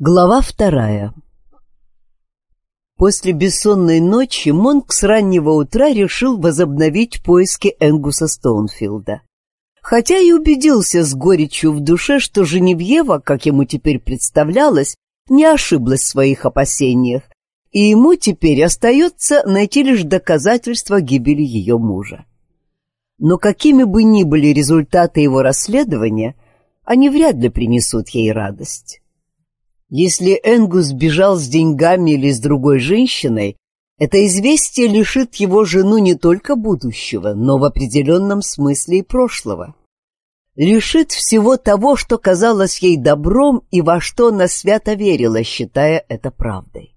Глава 2. После бессонной ночи Монк с раннего утра решил возобновить поиски Энгуса Стоунфилда. Хотя и убедился с горечью в душе, что Женевьева, как ему теперь представлялось, не ошиблась в своих опасениях, и ему теперь остается найти лишь доказательства гибели ее мужа. Но какими бы ни были результаты его расследования, они вряд ли принесут ей радость. Если Энгус бежал с деньгами или с другой женщиной, это известие лишит его жену не только будущего, но в определенном смысле и прошлого. Лишит всего того, что казалось ей добром и во что она свято верила, считая это правдой.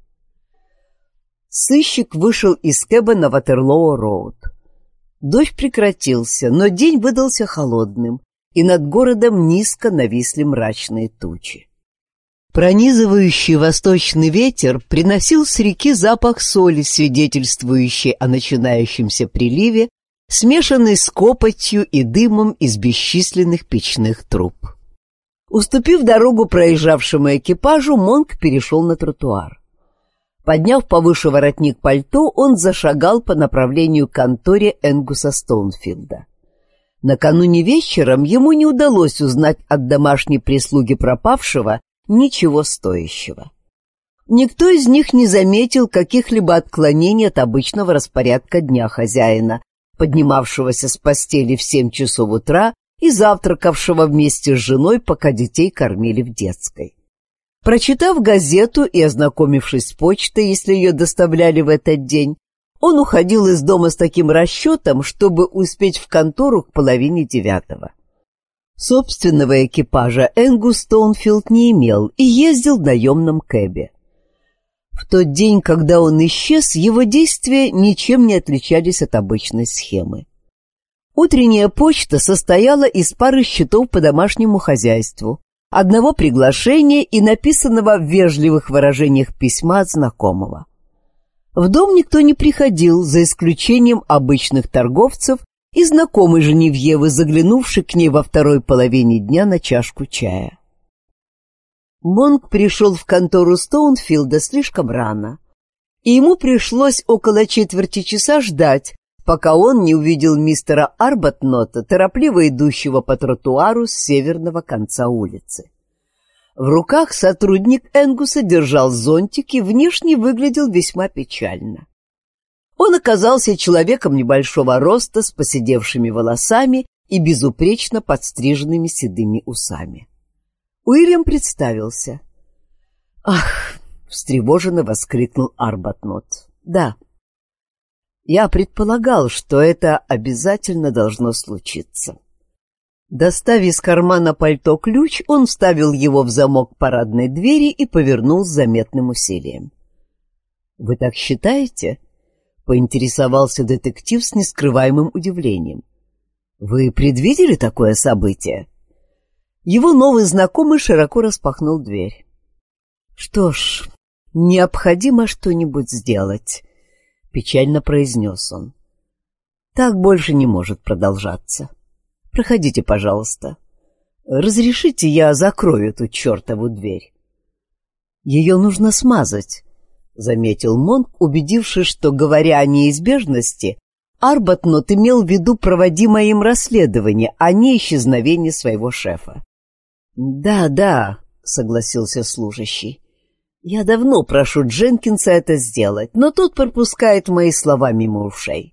Сыщик вышел из кэба на Ватерлоо-роуд. Дождь прекратился, но день выдался холодным, и над городом низко нависли мрачные тучи. Пронизывающий восточный ветер приносил с реки запах соли, свидетельствующий о начинающемся приливе, смешанный с копотью и дымом из бесчисленных печных труб. Уступив дорогу проезжавшему экипажу, Монк перешел на тротуар. Подняв повыше воротник пальто, он зашагал по направлению к конторе Энгуса Стоунфилда. Накануне вечером ему не удалось узнать от домашней прислуги пропавшего ничего стоящего. Никто из них не заметил каких-либо отклонений от обычного распорядка дня хозяина, поднимавшегося с постели в 7 часов утра и завтракавшего вместе с женой, пока детей кормили в детской. Прочитав газету и ознакомившись с почтой, если ее доставляли в этот день, он уходил из дома с таким расчетом, чтобы успеть в контору к 8:30. Собственного экипажа Энгус Стоунфилд не имел и ездил в наемном кэбе. В тот день, когда он исчез, его действия ничем не отличались от обычной схемы. Утренняя почта состояла из пары счетов по домашнему хозяйству, одного приглашения и написанного в вежливых выражениях письма от знакомого. В дом никто не приходил, за исключением обычных торговцев и знакомой Женевьевы, заглянувшей к ней во второй половине дня на чашку чая. Монк пришел в контору Стоунфилда слишком рано, и ему пришлось около четверти часа ждать, пока он не увидел мистера Арбатнота, торопливо идущего по тротуару с северного конца улицы. В руках сотрудник Энгуса держал зонтик и внешне выглядел весьма печально. Он оказался человеком небольшого роста, с поседевшими волосами и безупречно подстриженными седыми усами. Уильям представился. «Ах!» — встревоженно воскликнул Арбатнот. «Да, я предполагал, что это обязательно должно случиться». Достав из кармана пальто ключ, он вставил его в замок парадной двери и повернул с заметным усилием. «Вы так считаете?» — поинтересовался детектив с нескрываемым удивлением. «Вы предвидели такое событие?» Его новый знакомый широко распахнул дверь. «Что ж, необходимо что-нибудь сделать», — печально произнес он. «Так больше не может продолжаться. Проходите, пожалуйста. Разрешите, я закрою эту чертову дверь». «Ее нужно смазать», — заметил Монк, убедившись, что, говоря о неизбежности, Арбатнот имел в виду проводимое им расследование, а не исчезновение своего шефа. «Да, да», — согласился служащий. «Я давно прошу Дженкинса это сделать, но тот пропускает мои слова мимо ушей».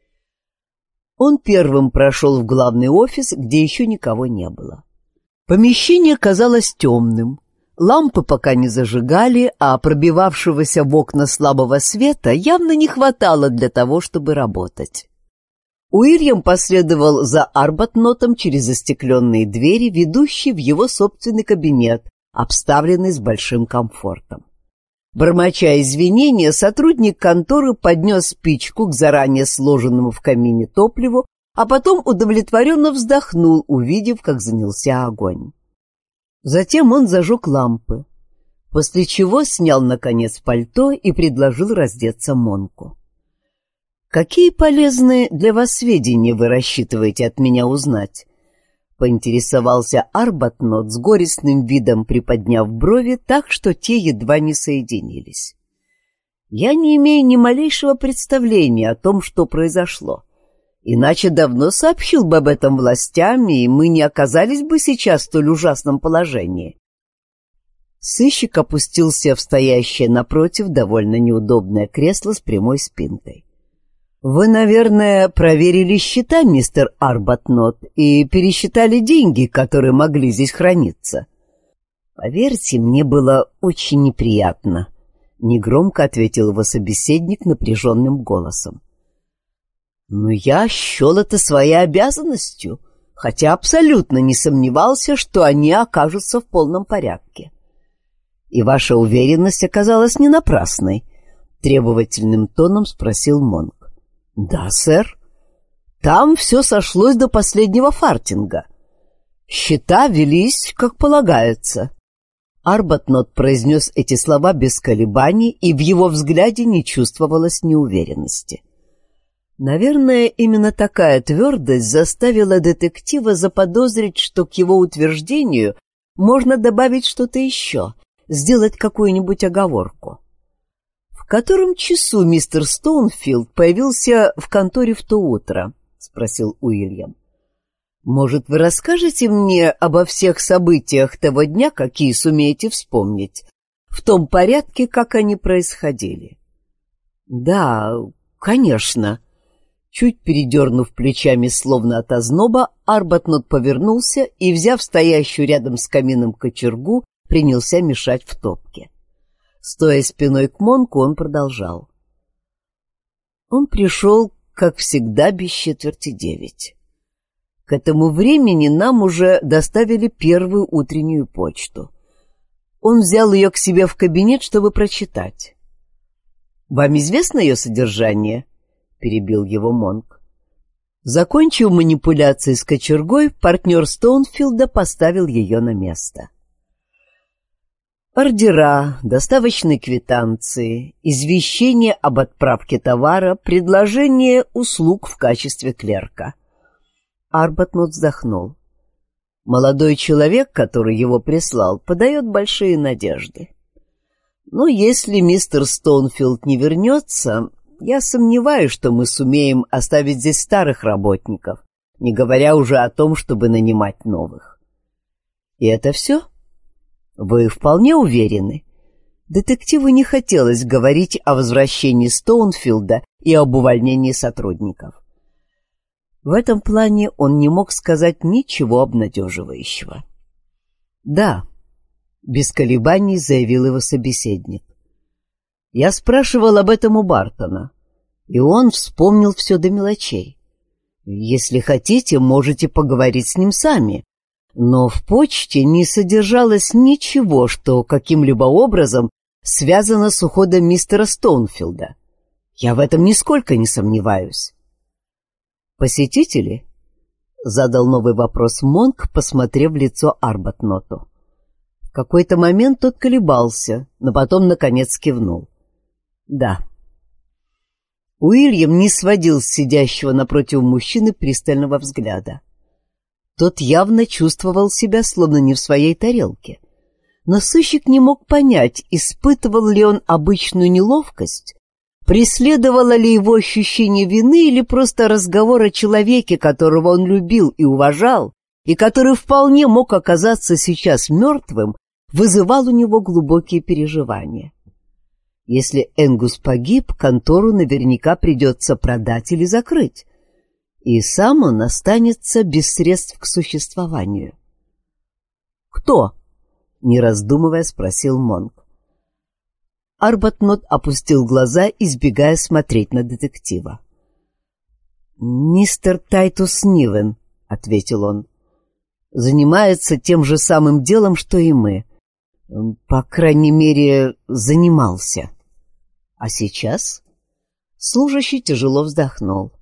Он первым прошел в главный офис, где еще никого не было. Помещение казалось темным. Лампы пока не зажигали, а пробивавшегося в окна слабого света явно не хватало для того, чтобы работать. Уильям последовал за Арбатнотом через застекленные двери, ведущие в его собственный кабинет, обставленный с большим комфортом. Бормоча извинения, сотрудник конторы поднес спичку к заранее сложенному в камине топливу, а потом удовлетворенно вздохнул, увидев, как занялся огонь. Затем он зажег лампы, после чего снял, наконец, пальто и предложил раздеться Монку. «Какие полезные для вас сведения вы рассчитываете от меня узнать?» поинтересовался Арбатнот с горестным видом, приподняв брови так, что те едва не соединились. «Я не имею ни малейшего представления о том, что произошло. Иначе давно сообщил бы об этом властям, и мы не оказались бы сейчас в столь ужасном положении». Сыщик опустился в стоящее напротив довольно неудобное кресло с прямой спинкой. «Вы, наверное, проверили счета, мистер Арбатнот, и пересчитали деньги, которые могли здесь храниться». «Поверьте, мне было очень неприятно», — негромко ответил его собеседник напряженным голосом. «Но я счел это своей обязанностью, хотя абсолютно не сомневался, что они окажутся в полном порядке». «И ваша уверенность оказалась не напрасной?» — требовательным тоном спросил Монк. «Да, сэр. Там все сошлось до последнего фартинга. Счета велись, как полагается». Арбатнот произнес эти слова без колебаний, и в его взгляде не чувствовалось неуверенности. Наверное, именно такая твердость заставила детектива заподозрить, что к его утверждению можно добавить что-то еще, сделать какую-нибудь оговорку. «В котором часу мистер Стоунфилд появился в конторе в то утро?» — спросил Уильям. «Может, вы расскажете мне обо всех событиях того дня, какие сумеете вспомнить, в том порядке, как они происходили?» «Да, конечно». Чуть передернув плечами, словно от озноба, Арбатнот повернулся и, взяв стоящую рядом с камином кочергу, принялся мешать в топке. Стоя спиной к Монку, он продолжал. Он пришел, как всегда, без 8:45. К этому времени нам уже доставили первую утреннюю почту. Он взял ее к себе в кабинет, чтобы прочитать. «Вам известно ее содержание?» — перебил его Монк. Закончив манипуляции с кочергой, партнер Стоунфилда поставил ее на место. Ордера, доставочные квитанции, извещение об отправке товара, предложение услуг в качестве клерка. Арбатнот вздохнул. Молодой человек, который его прислал, подает большие надежды. Но если мистер Стоунфилд не вернется, я сомневаюсь, что мы сумеем оставить здесь старых работников, не говоря уже о том, чтобы нанимать новых. И это все? Вы вполне уверены? Детективу не хотелось говорить о возвращении Стоунфилда и об увольнении сотрудников. В этом плане он не мог сказать ничего обнадеживающего. «Да», — без колебаний заявил его собеседник. «Я спрашивал об этом у Бартона, и он вспомнил все до мелочей. Если хотите, можете поговорить с ним сами, но в почте не содержалось ничего, что каким-либо образом связано с уходом мистера Стоунфилда. Я в этом нисколько не сомневаюсь». «Посетители?» — задал новый вопрос Монк, посмотрев в лицо Арбатноту. В какой-то момент тот колебался, но потом, наконец, кивнул. «Да». Уильям не сводил с сидящего напротив мужчины пристального взгляда. Тот явно чувствовал себя словно не в своей тарелке. Но сыщик не мог понять, испытывал ли он обычную неловкость, преследовало ли его ощущение вины или просто разговор о человеке, которого он любил и уважал, и который вполне мог оказаться сейчас мертвым, вызывал у него глубокие переживания. Если Энгус погиб, контору наверняка придется продать или закрыть, и сам он останется без средств к существованию. «Кто?» — не раздумывая спросил Монк. Арбатнот опустил глаза, избегая смотреть на детектива. «Мистер Тайтус Нивен», — ответил он, — «занимается тем же самым делом, что и мы. По крайней мере, занимался. А сейчас?» Служащий тяжело вздохнул.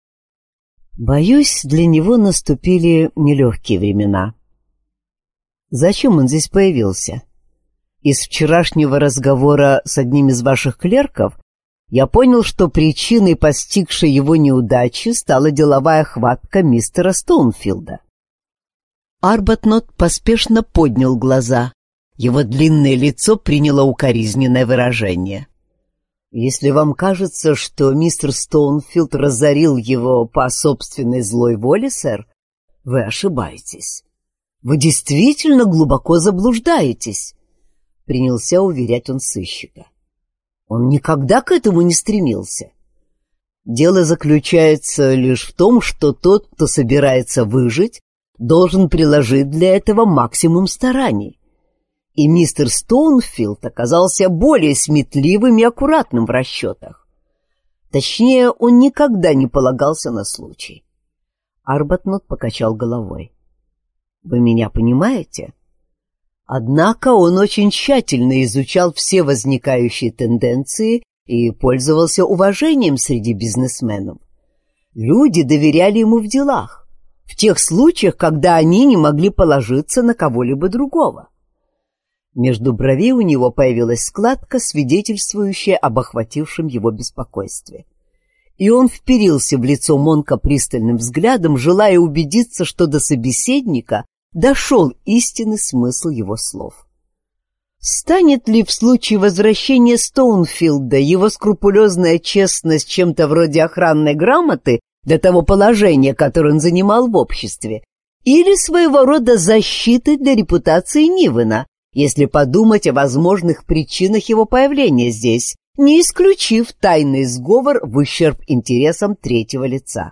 «Боюсь, для него наступили нелегкие времена». «Зачем он здесь появился? Из вчерашнего разговора с одним из ваших клерков я понял, что причиной постигшей его неудачи стала деловая хватка мистера Стоунфилда». Арбатнот поспешно поднял глаза. Его длинное лицо приняло укоризненное выражение. «Если вам кажется, что мистер Стоунфилд разорил его по собственной злой воле, сэр, вы ошибаетесь. Вы действительно глубоко заблуждаетесь», — принялся уверять он сыщика. «Он никогда к этому не стремился. Дело заключается лишь в том, что тот, кто собирается выжить, должен приложить для этого максимум стараний. И мистер Стоунфилд оказался более сметливым и аккуратным в расчетах. Точнее, он никогда не полагался на случай». Арбатнот покачал головой. «Вы меня понимаете?» Однако он очень тщательно изучал все возникающие тенденции и пользовался уважением среди бизнесменов. Люди доверяли ему в делах, в тех случаях, когда они не могли положиться на кого-либо другого. Между бровей у него появилась складка, свидетельствующая об охватившем его беспокойстве. И он вперился в лицо Монка пристальным взглядом, желая убедиться, что до собеседника дошел истинный смысл его слов. Станет ли в случае возвращения Стоунфилда его скрупулезная честность чем-то вроде охранной грамоты для того положения, которое он занимал в обществе, или своего рода защитой для репутации Нивена, если подумать о возможных причинах его появления здесь, не исключив тайный сговор в ущерб интересам третьего лица?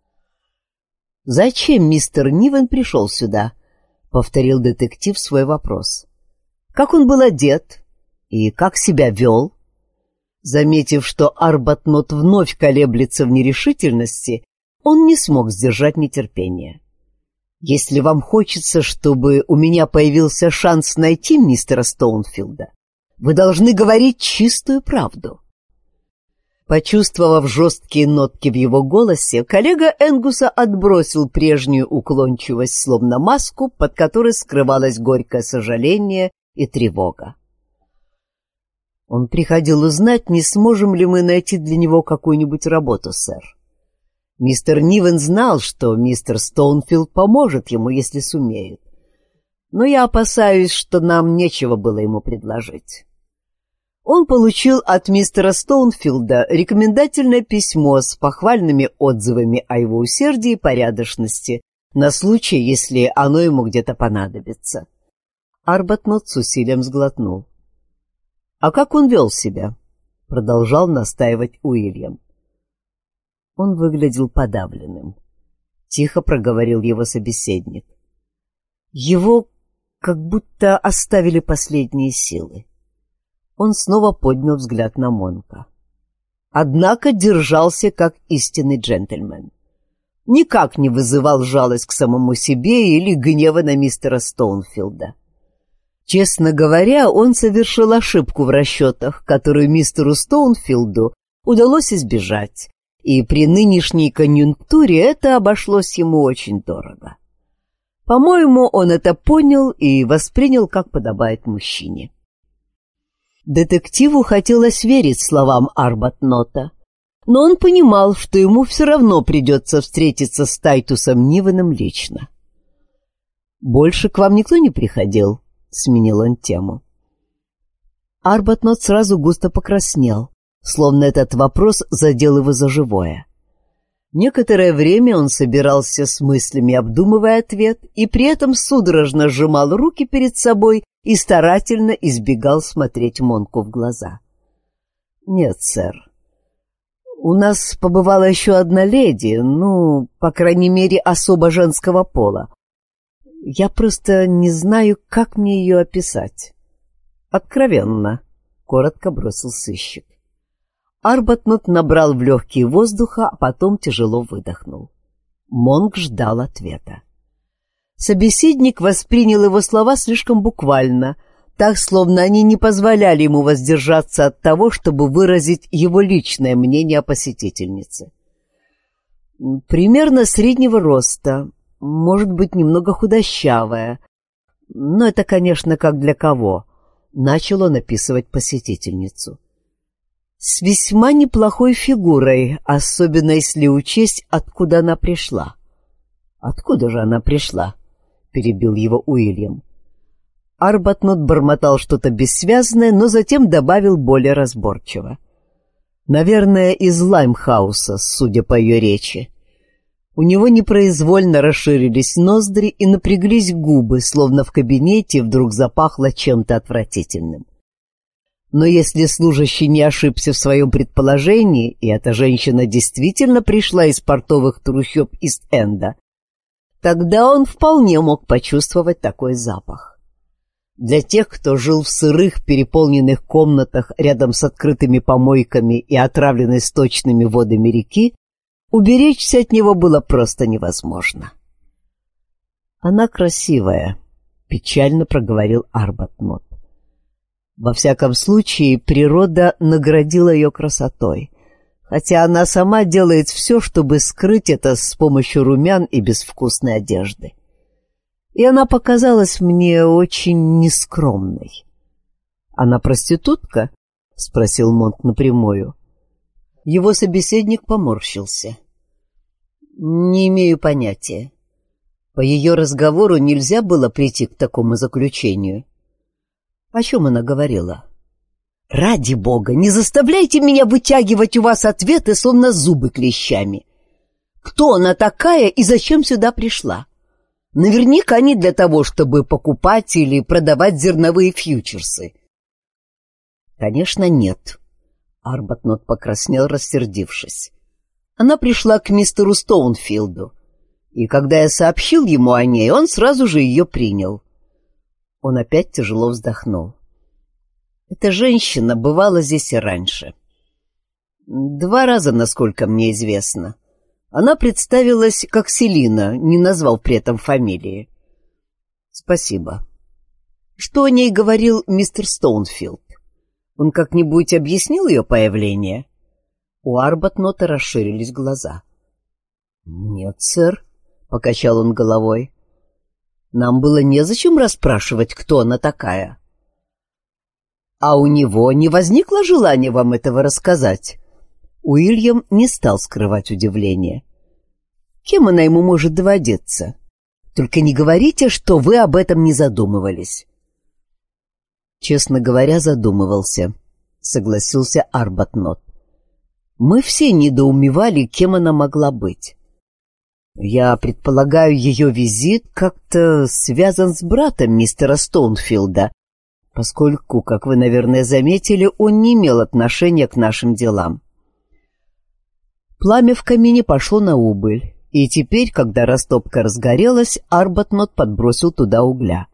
«Зачем мистер Нивен пришел сюда?» — повторил детектив свой вопрос. «Как он был одет и как себя вел?» Заметив, что Арбатнот вновь колеблется в нерешительности, он не смог сдержать нетерпения. «Если вам хочется, чтобы у меня появился шанс найти мистера Стоунфилда, вы должны говорить чистую правду». Почувствовав жесткие нотки в его голосе, коллега Энгуса отбросил прежнюю уклончивость, словно маску, под которой скрывалось горькое сожаление и тревога. «Он приходил узнать, не сможем ли мы найти для него какую-нибудь работу, сэр. Мистер Нивен знал, что мистер Стоунфилд поможет ему, если сумеет. Но я опасаюсь, что нам нечего было ему предложить. Он получил от мистера Стоунфилда рекомендательное письмо с похвальными отзывами о его усердии и порядочности на случай, если оно ему где-то понадобится». Арбатнот с усилием сглотнул. «А как он вел себя?» — продолжал настаивать Уильям. Он выглядел подавленным. Тихо проговорил его собеседник. Его как будто оставили последние силы. Он снова поднял взгляд на Монка. Однако держался как истинный джентльмен. Никак не вызывал жалость к самому себе или гнева на мистера Стоунфилда. Честно говоря, он совершил ошибку в расчетах, которую мистеру Стоунфилду удалось избежать, и при нынешней конъюнктуре это обошлось ему очень дорого. По-моему, он это понял и воспринял, как подобает мужчине. Детективу хотелось верить словам Арбатнота, но он понимал, что ему все равно придется встретиться с Тайтусом Нивеном лично. «Больше к вам никто не приходил?» — сменил он тему. Арбатнот сразу густо покраснел, словно этот вопрос задел его за живое. Некоторое время он собирался с мыслями, обдумывая ответ, и при этом судорожно сжимал руки перед собой и старательно избегал смотреть Монку в глаза. «Нет, сэр. У нас побывала еще одна леди, по крайней мере, особо женского пола. Я просто не знаю, как мне ее описать». «Откровенно», — коротко бросил сыщик. Арбатнот набрал в легкие воздуха, а потом тяжело выдохнул. Монк ждал ответа. Собеседник воспринял его слова слишком буквально, так, словно они не позволяли ему воздержаться от того, чтобы выразить его личное мнение о посетительнице. Примерно среднего роста, может быть, немного худощавая, но это, конечно, как для кого. Начал он описывать посетительницу. С весьма неплохой фигурой, особенно если учесть, откуда она пришла. «Откуда же она пришла?» — перебил его Уильям. Арбатнот бормотал что-то бессвязное, но затем добавил более разборчиво. Наверное, из Лаймхауса, судя по ее речи. У него непроизвольно расширились ноздри и напряглись губы, словно в кабинете вдруг запахло чем-то отвратительным. Но если служащий не ошибся в своем предположении, и эта женщина действительно пришла из портовых трущоб Ист-Энда, тогда он вполне мог почувствовать такой запах. Для тех, кто жил в сырых, переполненных комнатах рядом с открытыми помойками и отравленной сточными водами реки, уберечься от него было просто невозможно. «Она красивая», — печально проговорил Арбатнот. «Во всяком случае, природа наградила ее красотой, хотя она сама делает все, чтобы скрыть это с помощью румян и безвкусной одежды. И она показалась мне очень нескромной». «Она проститутка?» — спросил Монк напрямую. Его собеседник поморщился. «Не имею понятия. По ее разговору нельзя было прийти к такому заключению». «О чем она говорила?» «Ради бога, не заставляйте меня вытягивать у вас ответы, словно зубы клещами. Кто она такая и зачем сюда пришла? Наверняка не для того, чтобы покупать или продавать зерновые фьючерсы». «Конечно, нет». Арбатнот покраснел, рассердившись. «Она пришла к мистеру Стоунфилду, и когда я сообщил ему о ней, он сразу же ее принял». Он опять тяжело вздохнул. «Эта женщина бывала здесь и раньше. 2 раза, насколько мне известно. Она представилась как Селина, не назвав при этом фамилии». «Спасибо. Что о ней говорил мистер Стоунфилд? Он как-нибудь объяснил ее появление?» У Арбатнота расширились глаза. «Нет, сэр», — покачал он головой. «Нам было незачем расспрашивать, кто она такая». «А у него не возникло желания вам этого рассказать?» Уильям не стал скрывать удивление. «Кем она ему может доводиться? Только не говорите, что вы об этом не задумывались». «Честно говоря, задумывался», — согласился Арбатнот. «Мы все недоумевали, кем она могла быть. Я предполагаю, ее визит как-то связан с братом мистера Стоунфилда, поскольку, как вы, наверное, заметили, он не имел отношения к нашим делам». Пламя в камине пошло на убыль, и теперь, когда растопка разгорелась, Арбатнот подбросил туда угля.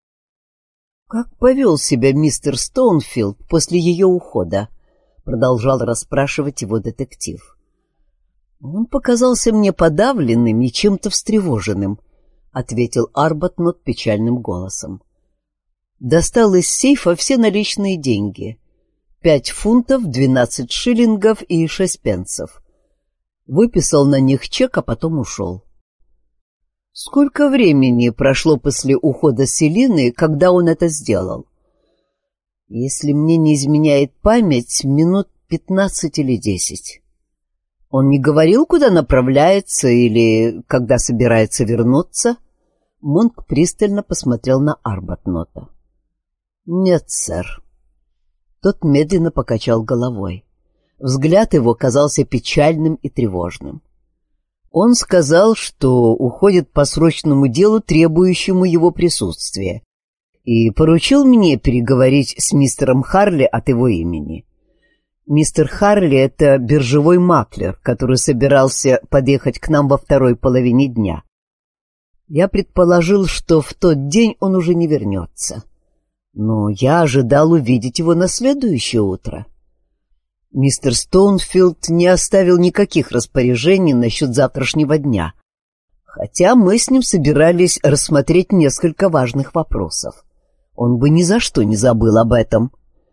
«Как повел себя мистер Стоунфилд после ее ухода?» — продолжал расспрашивать его детектив. «Он показался мне подавленным и чем-то встревоженным», — ответил Арбатнот печальным голосом. «Достал из сейфа все наличные деньги. 5 фунтов, 12 шиллингов и 6 пенсов. Выписал на них чек, а потом ушел». «Сколько времени прошло после ухода Селины, когда он это сделал?» «Если мне не изменяет память, минут 15 или 10. Он не говорил, куда направляется или когда собирается вернуться?» Монк пристально посмотрел на Арбатнота. «Нет, сэр». Тот медленно покачал головой. Взгляд его казался печальным и тревожным. Он сказал, что уходит по срочному делу, требующему его присутствия, и поручил мне переговорить с мистером Харли от его имени. Мистер Харли — это биржевой маклер, который собирался подъехать к нам во второй половине дня. Я предположил, что в тот день он уже не вернется, но я ожидал увидеть его на следующее утро. Мистер Стоунфилд не оставил никаких распоряжений насчет завтрашнего дня, хотя мы с ним собирались рассмотреть несколько важных вопросов. Он бы ни за что не забыл об этом».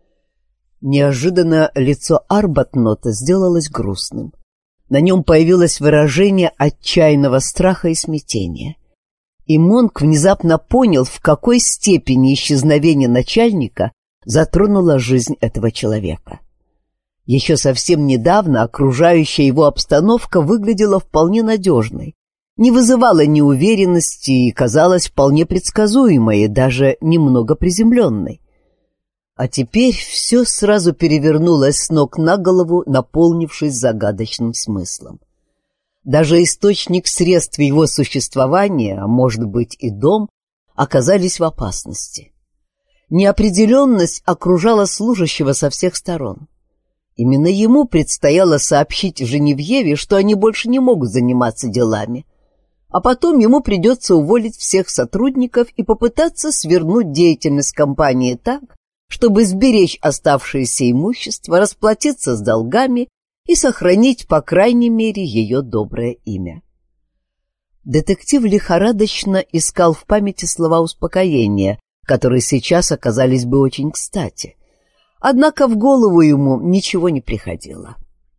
Неожиданно лицо Арбатнота сделалось грустным. На нем появилось выражение отчаянного страха и смятения. И Монк внезапно понял, в какой степени исчезновение начальника затронуло жизнь этого человека. Еще совсем недавно окружающая его обстановка выглядела вполне надежной, не вызывала неуверенности и казалась вполне предсказуемой и даже немного приземленной. А теперь все сразу перевернулось с ног на голову, наполнившись загадочным смыслом. Даже источник средств его существования, а может быть и дом, оказались в опасности. Неопределенность окружала служащего со всех сторон. Именно ему предстояло сообщить Женевьеве, что они больше не могут заниматься делами, а потом ему придется уволить всех сотрудников и попытаться свернуть деятельность компании так, чтобы сберечь оставшееся имущество, расплатиться с долгами и сохранить, по крайней мере, ее доброе имя. Детектив лихорадочно искал в памяти слова успокоения, которые сейчас оказались бы очень кстати. Однако в голову ему ничего не приходило.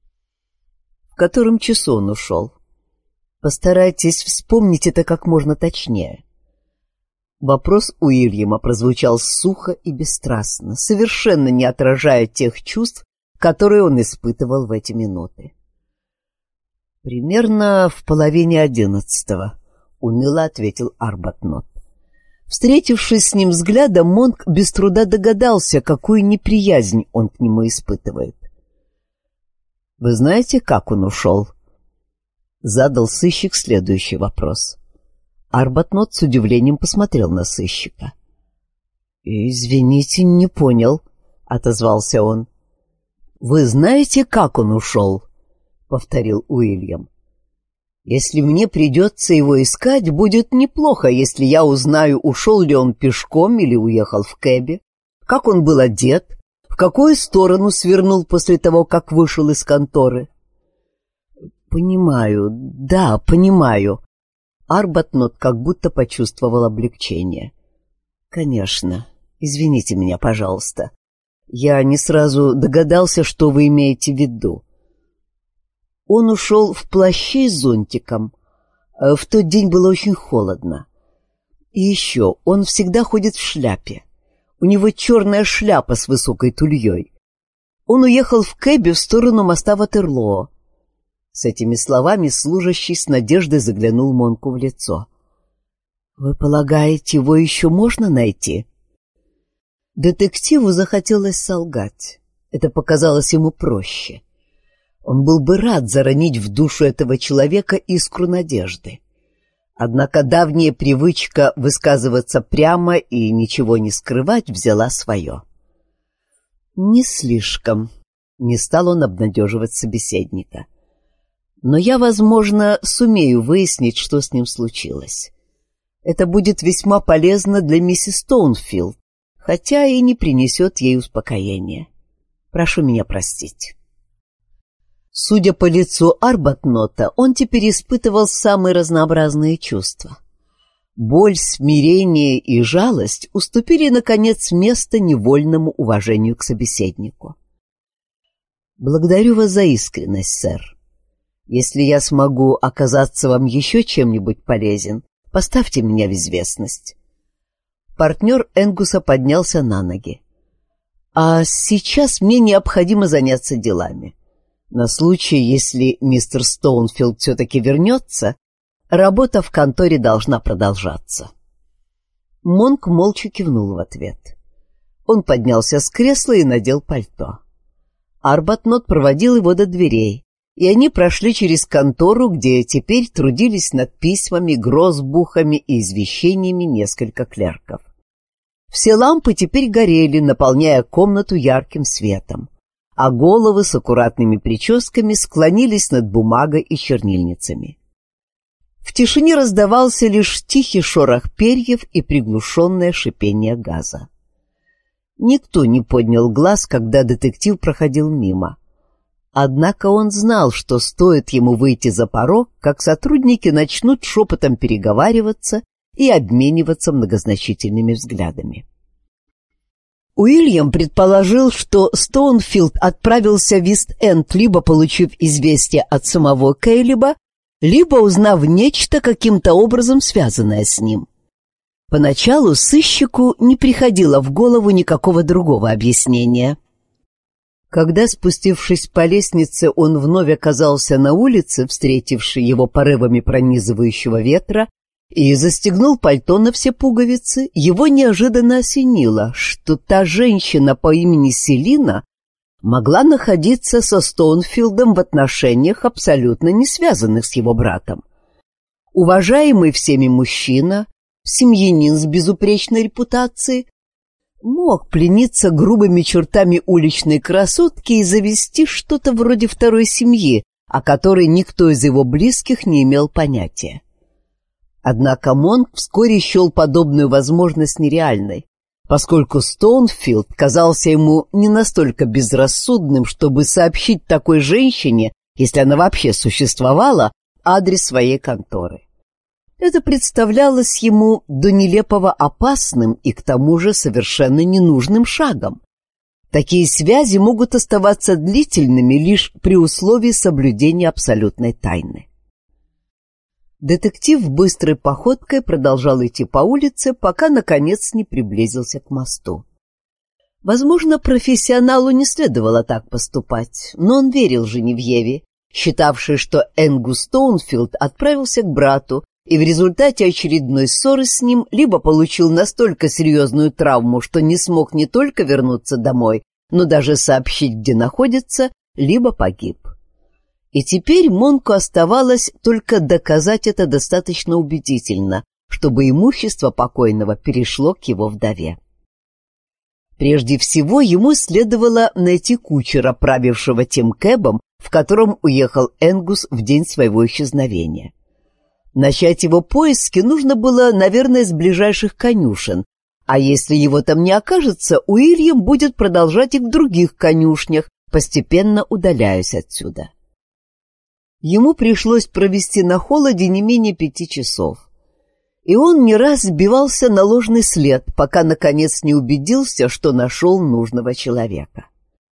В котором часу он ушел? Постарайтесь вспомнить это как можно точнее. Вопрос Уильяма прозвучал сухо и бесстрастно, совершенно не отражая тех чувств, которые он испытывал в эти минуты. «Примерно в 10:30, — уныло ответил Арбатнот. Встретившись с ним взглядом, Монк без труда догадался, какую неприязнь он к нему испытывает. «Вы знаете, как он ушел?» — задал сыщик следующий вопрос. Арбатнот с удивлением посмотрел на сыщика. «Извините, не понял», — отозвался он. «Вы знаете, как он ушел?» — повторил Уильям. «Если мне придется его искать, будет неплохо, если я узнаю, ушел ли он пешком или уехал в кэбе, как он был одет, в какую сторону свернул после того, как вышел из конторы». «Понимаю, да, понимаю». Арбатнот как будто почувствовал облегчение. «Конечно, извините меня, пожалуйста. Я не сразу догадался, что вы имеете в виду. Он ушел в плаще с зонтиком. В тот день было очень холодно. И еще, он всегда ходит в шляпе. У него черная шляпа с высокой тульей. Он уехал в кэбе в сторону моста Ватерлоо». С этими словами служащий с надеждой заглянул Монку в лицо. «Вы полагаете, его еще можно найти?» Детективу захотелось солгать. Это показалось ему проще. Он был бы рад заронить в душу этого человека искру надежды. Однако давняя привычка высказываться прямо и ничего не скрывать взяла свое. «Не слишком», — не стал он обнадеживать собеседника. «Но я, возможно, сумею выяснить, что с ним случилось. Это будет весьма полезно для миссис Стоунфилд, хотя и не принесет ей успокоения. Прошу меня простить». Судя по лицу Арбатнота, он теперь испытывал самые разнообразные чувства. Боль, смирение и жалость уступили, наконец, место невольному уважению к собеседнику. «Благодарю вас за искренность, сэр. Если я смогу оказаться вам еще чем-нибудь полезен, поставьте меня в известность». Партнер Энгуса поднялся на ноги. «А сейчас мне необходимо заняться делами. На случай, если мистер Стоунфилд все-таки вернется, работа в конторе должна продолжаться». Монк молча кивнул в ответ. Он поднялся с кресла и надел пальто. Арбатнот проводил его до дверей, и они прошли через контору, где теперь трудились над письмами, грозбухами и извещениями несколько клерков. Все лампы теперь горели, наполняя комнату ярким светом, а головы с аккуратными прическами склонились над бумагой и чернильницами. В тишине раздавался лишь тихий шорох перьев и приглушенное шипение газа. Никто не поднял глаз, когда детектив проходил мимо. Однако он знал, что стоит ему выйти за порог, как сотрудники начнут шепотом переговариваться и обмениваться многозначительными взглядами. Уильям предположил, что Стоунфилд отправился в Ист-Энд, либо получив известие от самого Кейлиба, либо узнав нечто каким-то образом связанное с ним. Поначалу сыщику не приходило в голову никакого другого объяснения. Когда, спустившись по лестнице, он вновь оказался на улице, встретивший его порывами пронизывающего ветра, и застегнул пальто на все пуговицы, его неожиданно осенило, что та женщина по имени Селина могла находиться со Стоунфилдом в отношениях, абсолютно не связанных с его братом. Уважаемый всеми мужчина, семьянин с безупречной репутацией, мог плениться грубыми чертами уличной красотки и завести что-то вроде второй семьи, о которой никто из его близких не имел понятия. Однако Монк вскоре счел подобную возможность нереальной, поскольку Стоунфилд казался ему не настолько безрассудным, чтобы сообщить такой женщине, если она вообще существовала, адрес своей конторы. Это представлялось ему до нелепого опасным и к тому же совершенно ненужным шагом. Такие связи могут оставаться длительными лишь при условии соблюдения абсолютной тайны. Детектив быстрой походкой продолжал идти по улице, пока, наконец, не приблизился к мосту. Возможно, профессионалу не следовало так поступать, но он верил Женевьеве, считавшей, что Энгус Стоунфилд отправился к брату и в результате очередной ссоры с ним либо получил настолько серьезную травму, что не смог не только вернуться домой, но даже сообщить, где находится, либо погиб. И теперь Монку оставалось только доказать это достаточно убедительно, чтобы имущество покойного перешло к его вдове. Прежде всего, ему следовало найти кучера, правившего тем кэбом, в котором уехал Энгус в день своего исчезновения. Начать его поиски нужно было, наверное, с ближайших конюшен, а если его там не окажется, Уильям будет продолжать их в других конюшнях, постепенно удаляясь отсюда. Ему пришлось провести на холоде не менее 5 часов, и он не раз сбивался на ложный след, пока, наконец, не убедился, что нашел нужного человека.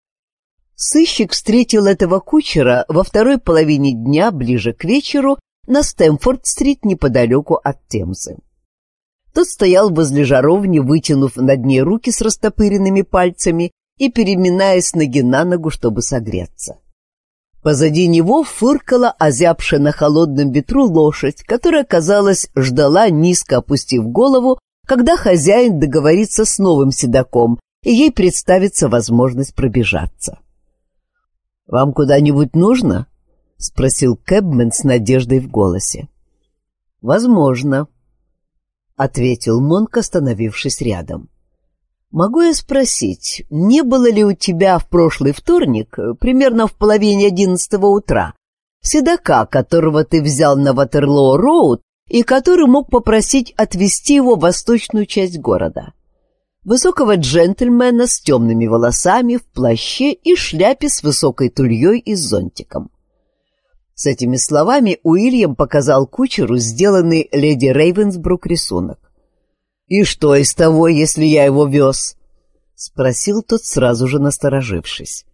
Сыщик встретил этого кучера во второй половине дня, ближе к вечеру, на Стэмфорд-стрит неподалеку от Темзы. Тот стоял возле жаровни, вытянув над ней руки с растопыренными пальцами и переминаясь с ноги на ногу, чтобы согреться. Позади него фыркала озябшая на холодном ветру лошадь, которая, казалось, ждала, низко опустив голову, когда хозяин договорится с новым седаком, и ей представится возможность пробежаться. «Вам куда-нибудь нужно?» — спросил кэбмен с надеждой в голосе. «Возможно», — ответил Монк, остановившись рядом. «Могу я спросить, не было ли у тебя в прошлый вторник, примерно в половине 11 утра, седока, которого ты взял на Ватерлоо-роуд и который мог попросить отвезти его в восточную часть города? Высокого джентльмена с темными волосами, в плаще и шляпе с высокой тульей и с зонтиком». С этими словами Уильям показал кучеру сделанный леди Рейвенсбрук рисунок. «И что из того, если я его вез?» — спросил тот, сразу же насторожившись.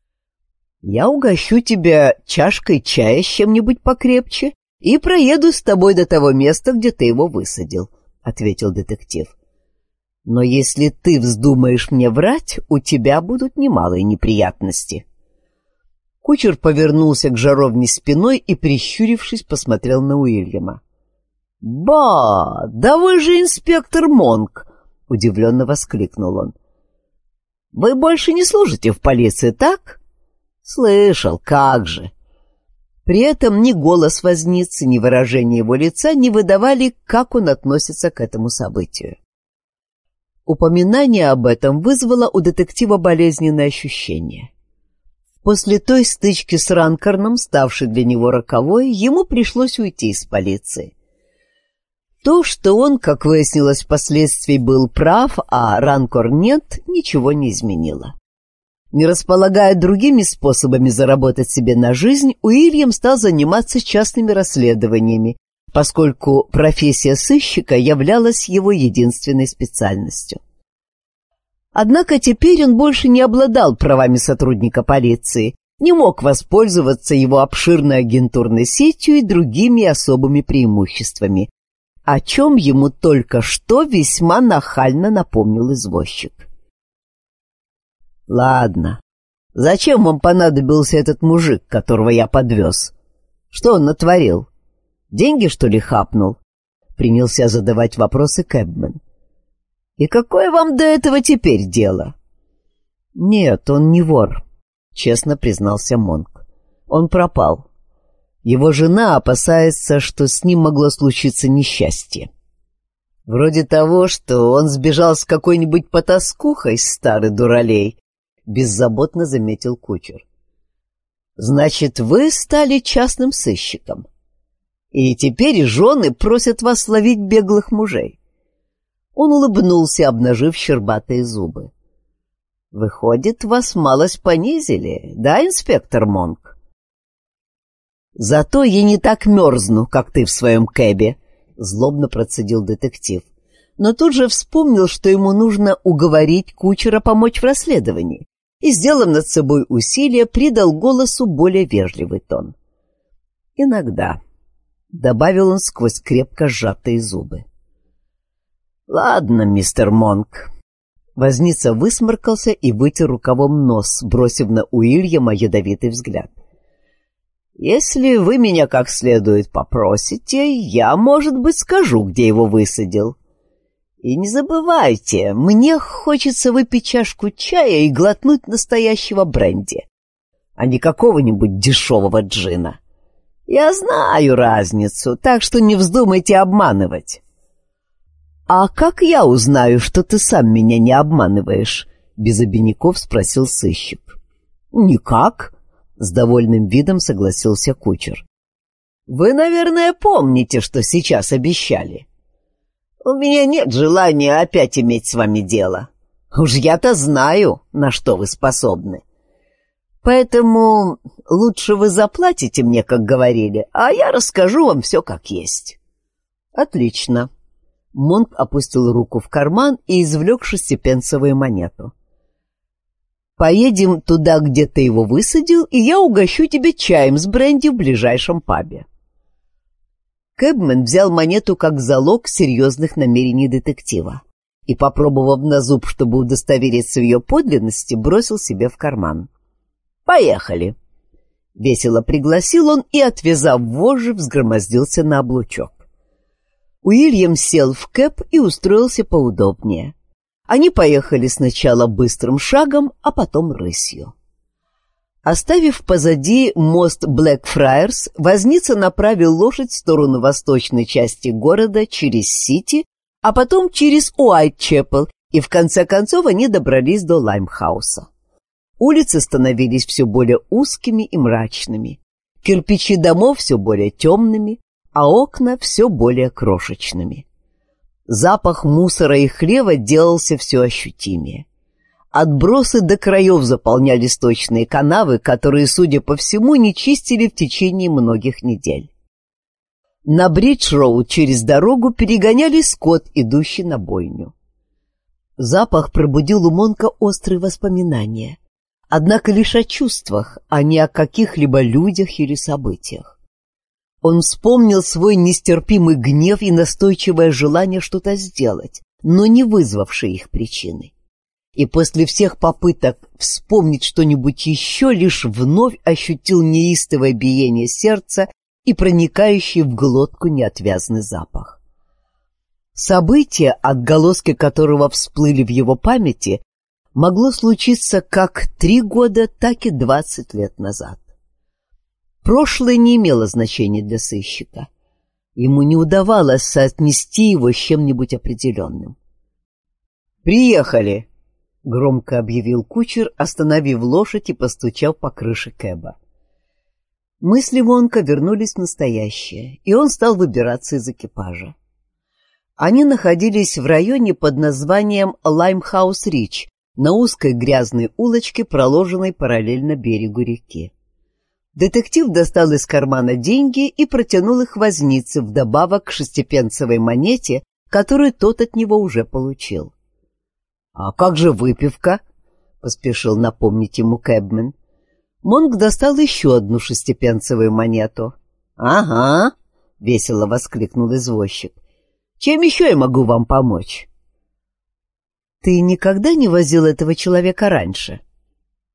«Я угощу тебя чашкой чая с чем-нибудь покрепче и проеду с тобой до того места, где ты его высадил», — ответил детектив. «Но если ты вздумаешь мне врать, у тебя будут немалые неприятности». Кучер повернулся к жаровне спиной и, прищурившись, посмотрел на Уильяма. «Ба, да вы же инспектор Монк!» — удивленно воскликнул он. «Вы больше не служите в полиции, так?» «Слышал, как же!» При этом ни голос возницы, ни выражение его лица не выдавали, как он относится к этому событию. Упоминание об этом вызвало у детектива болезненное ощущение. После той стычки с Ранкорном, ставшей для него роковой, ему пришлось уйти из полиции. То, что он, как выяснилось впоследствии, был прав, а Ранкорн нет, ничего не изменило. Не располагая другими способами заработать себе на жизнь, Уильям стал заниматься частными расследованиями, поскольку профессия сыщика являлась его единственной специальностью. Однако теперь он больше не обладал правами сотрудника полиции, не мог воспользоваться его обширной агентурной сетью и другими особыми преимуществами, о чем ему только что весьма нахально напомнил извозчик. «Ладно, Зачем вам понадобился этот мужик, которого я подвез? Что он натворил? Деньги, что ли, хапнул?» Принялся задавать вопросы Кэбмен. «И какое вам до этого теперь дело?» «Нет, он не вор», — честно признался Монк. «Он пропал. Его жена опасается, что с ним могло случиться несчастье. Вроде того, что он сбежал с какой-нибудь потаскухой, старый дуралей», — беззаботно заметил кучер. «Значит, вы стали частным сыщиком, и теперь жены просят вас ловить беглых мужей». Он улыбнулся, обнажив щербатые зубы. «Выходит, вас малость понизили, да, инспектор Монк?» «Зато я не так мерзну, как ты в своем кэбе», — злобно процедил детектив, но тут же вспомнил, что ему нужно уговорить кучера помочь в расследовании, и, сделав над собой усилие, придал голосу более вежливый тон. «Иногда», — добавил он сквозь крепко сжатые зубы. «Ладно, мистер Монк». Возница высморкался и вытер рукавом нос, бросив на Уильяма ядовитый взгляд. «Если вы меня как следует попросите, я, может быть, скажу, где его высадил. И не забывайте, мне хочется выпить чашку чая и глотнуть настоящего бренди, а не какого-нибудь дешевого джина. Я знаю разницу, так что не вздумайте обманывать». «А как я узнаю, что ты сам меня не обманываешь?» — без обиняков спросил сыщик. «Никак», — с довольным видом согласился кучер. «Вы, наверное, помните, что сейчас обещали. У меня нет желания опять иметь с вами дело. Уж я-то знаю, на что вы способны. Поэтому лучше вы заплатите мне, как говорили, а я расскажу вам все как есть». «Отлично». Монк опустил руку в карман и извлек шестипенсовую монету. «Поедем туда, где ты его высадил, и я угощу тебя чаем с бренди в ближайшем пабе». Кэбмен взял монету как залог серьезных намерений детектива и, попробовав на зуб, чтобы удостовериться в ее подлинности, бросил себе в карман. «Поехали!» — весело пригласил он и, отвязав вожжи, взгромоздился на облучок. Уильям сел в кэб и устроился поудобнее. Они поехали сначала быстрым шагом, а потом рысью. Оставив позади мост Блэкфрайерс, возница направил лошадь в сторону восточной части города через Сити, а потом через Уайтчепел, и в конце концов они добрались до Лаймхауса. Улицы становились все более узкими и мрачными, кирпичи домов все более темными, а окна все более крошечными. Запах мусора и хлева делался все ощутимее. Отбросы до краев заполняли сточные канавы, которые, судя по всему, не чистили в течение многих недель. На Бридж-роуд через дорогу перегоняли скот, идущий на бойню. Запах пробудил у Монка острые воспоминания, однако лишь о чувствах, а не о каких-либо людях или событиях. Он вспомнил свой нестерпимый гнев и настойчивое желание что-то сделать, но не вызвавшее их причины. И после всех попыток вспомнить что-нибудь еще лишь вновь ощутил неистовое биение сердца и проникающий в глотку неотвязный запах. Событие, отголоски которого всплыли в его памяти, могло случиться как 3 года, так и 20 лет назад. Прошлое не имело значения для сыщика. Ему не удавалось соотнести его с чем-нибудь определенным. «Приехали!» — громко объявил кучер, остановив лошадь и постучав по крыше кэба. Мысли Монка вернулись в настоящее, и он стал выбираться из экипажа. Они находились в районе под названием Лаймхаус-Рич, на узкой грязной улочке, проложенной параллельно берегу реки. Детектив достал из кармана деньги и протянул их вознице вдобавок к шестипенсовой монете, которую тот от него уже получил. «А как же выпивка?» — поспешил напомнить ему Кэбмен. Монк достал еще одну шестипенсовую монету. «Ага», — весело воскликнул извозчик. «Чем еще я могу вам помочь?» «Ты никогда не возил этого человека раньше?»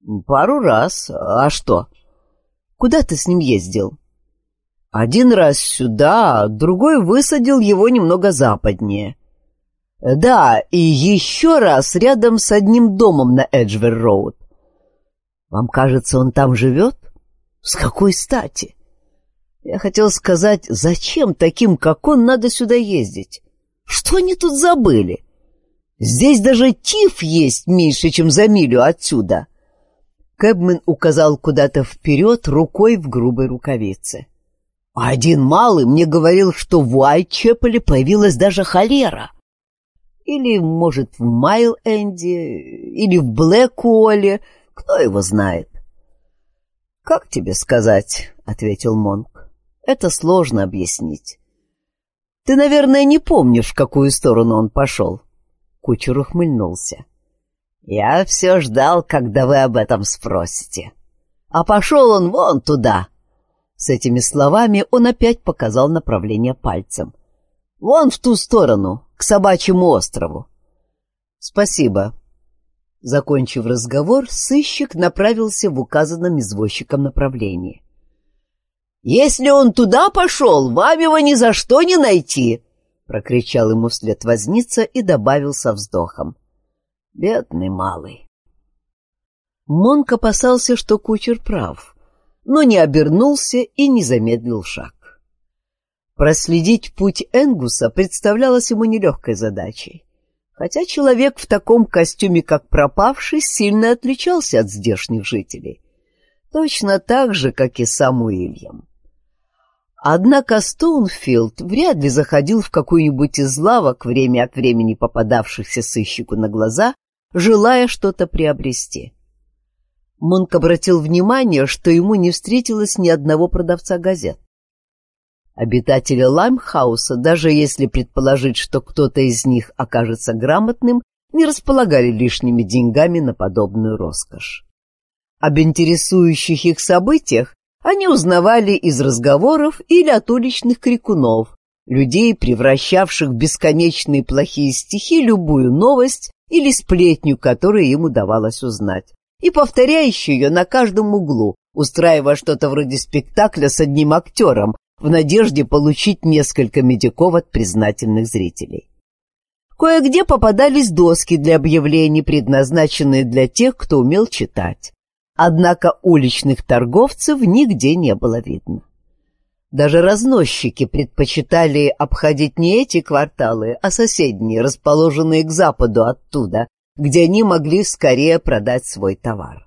Пару раз. А что? Куда ты с ним ездил? Один раз сюда, другой высадил его немного западнее. Да, и еще раз рядом с одним домом на Эджвер-роуд. Вам кажется, он там живет? С какой стати? Я хотел сказать, зачем таким, как он, надо сюда ездить? Что они тут забыли? Здесь даже тиф есть меньше, чем за милю отсюда. Кэбмен указал куда-то вперед рукой в грубой рукавице. А один малый мне говорил, что в Уайтчепеле появилась даже холера. Или, может, в Майл-Энде, или в Блэк-Уолле, кто его знает. — Как тебе сказать, — ответил Монк. — Это сложно объяснить. Ты, наверное, не помнишь, в какую сторону он пошел. Кучер ухмыльнулся. — Я все ждал, когда вы об этом спросите. А пошел он вон туда. С этими словами он опять показал направление пальцем. — Вон в ту сторону, к Собачьему острову. — Спасибо. Закончив разговор, сыщик направился в указанном извозчиком направлении. — Если он туда пошел, вам его ни за что не найти! — прокричал ему вслед возница и добавил со вздохом. — Бедный малый. Монк опасался, что кучер прав, но не обернулся и не замедлил шаг. Проследить путь Энгуса представлялось ему нелегкой задачей, хотя человек в таком костюме, как пропавший, сильно отличался от здешних жителей, точно так же, как и сам Уильям. Однако Стоунфилд вряд ли заходил в какую-нибудь из лавок, время от времени попадавшихся сыщику на глаза, желая что-то приобрести. Монк обратил внимание, что ему не встретилось ни одного продавца газет. Обитатели Лаймхауса, даже если предположить, что кто-то из них окажется грамотным, не располагали лишними деньгами на подобную роскошь. Об интересующих их событиях они узнавали из разговоров или от уличных крикунов, людей, превращавших в бесконечные плохие стихи любую новость или сплетню, которую им удавалось узнать, и повторяющих ее на каждом углу, устраивая что-то вроде спектакля с одним актером, в надежде получить несколько медиков от признательных зрителей. Кое-где попадались доски для объявлений, предназначенные для тех, кто умел читать. Однако уличных торговцев нигде не было видно. Даже разносчики предпочитали обходить не эти кварталы, а соседние, расположенные к западу оттуда, где они могли скорее продать свой товар.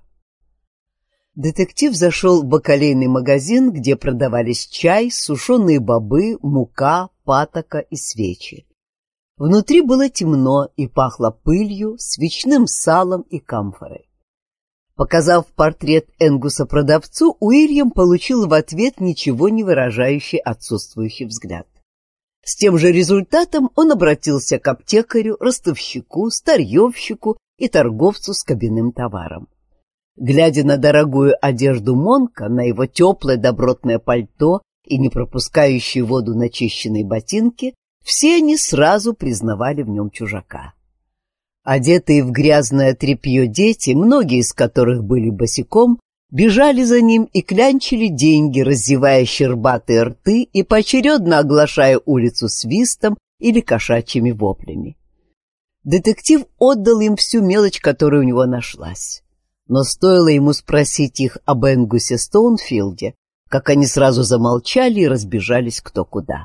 Детектив зашел в бакалейный магазин, где продавались чай, сушеные бобы, мука, патока и свечи. Внутри было темно и пахло пылью, свечным салом и камфорой. Показав портрет Энгуса продавцу, Уильям получил в ответ ничего не выражающий отсутствующий взгляд. С тем же результатом он обратился к аптекарю, ростовщику, старьевщику и торговцу с кабинным товаром. Глядя на дорогую одежду Монка, на его теплое добротное пальто и не пропускающие воду начищенные ботинки, все они сразу признавали в нем чужака. Одетые в грязное тряпье дети, многие из которых были босиком, бежали за ним и клянчили деньги, раззевая щербатые рты и поочередно оглашая улицу свистом или кошачьими воплями. Детектив отдал им всю мелочь, которая у него нашлась. Но стоило ему спросить их об Энгусе Стоунфилде, как они сразу замолчали и разбежались кто куда.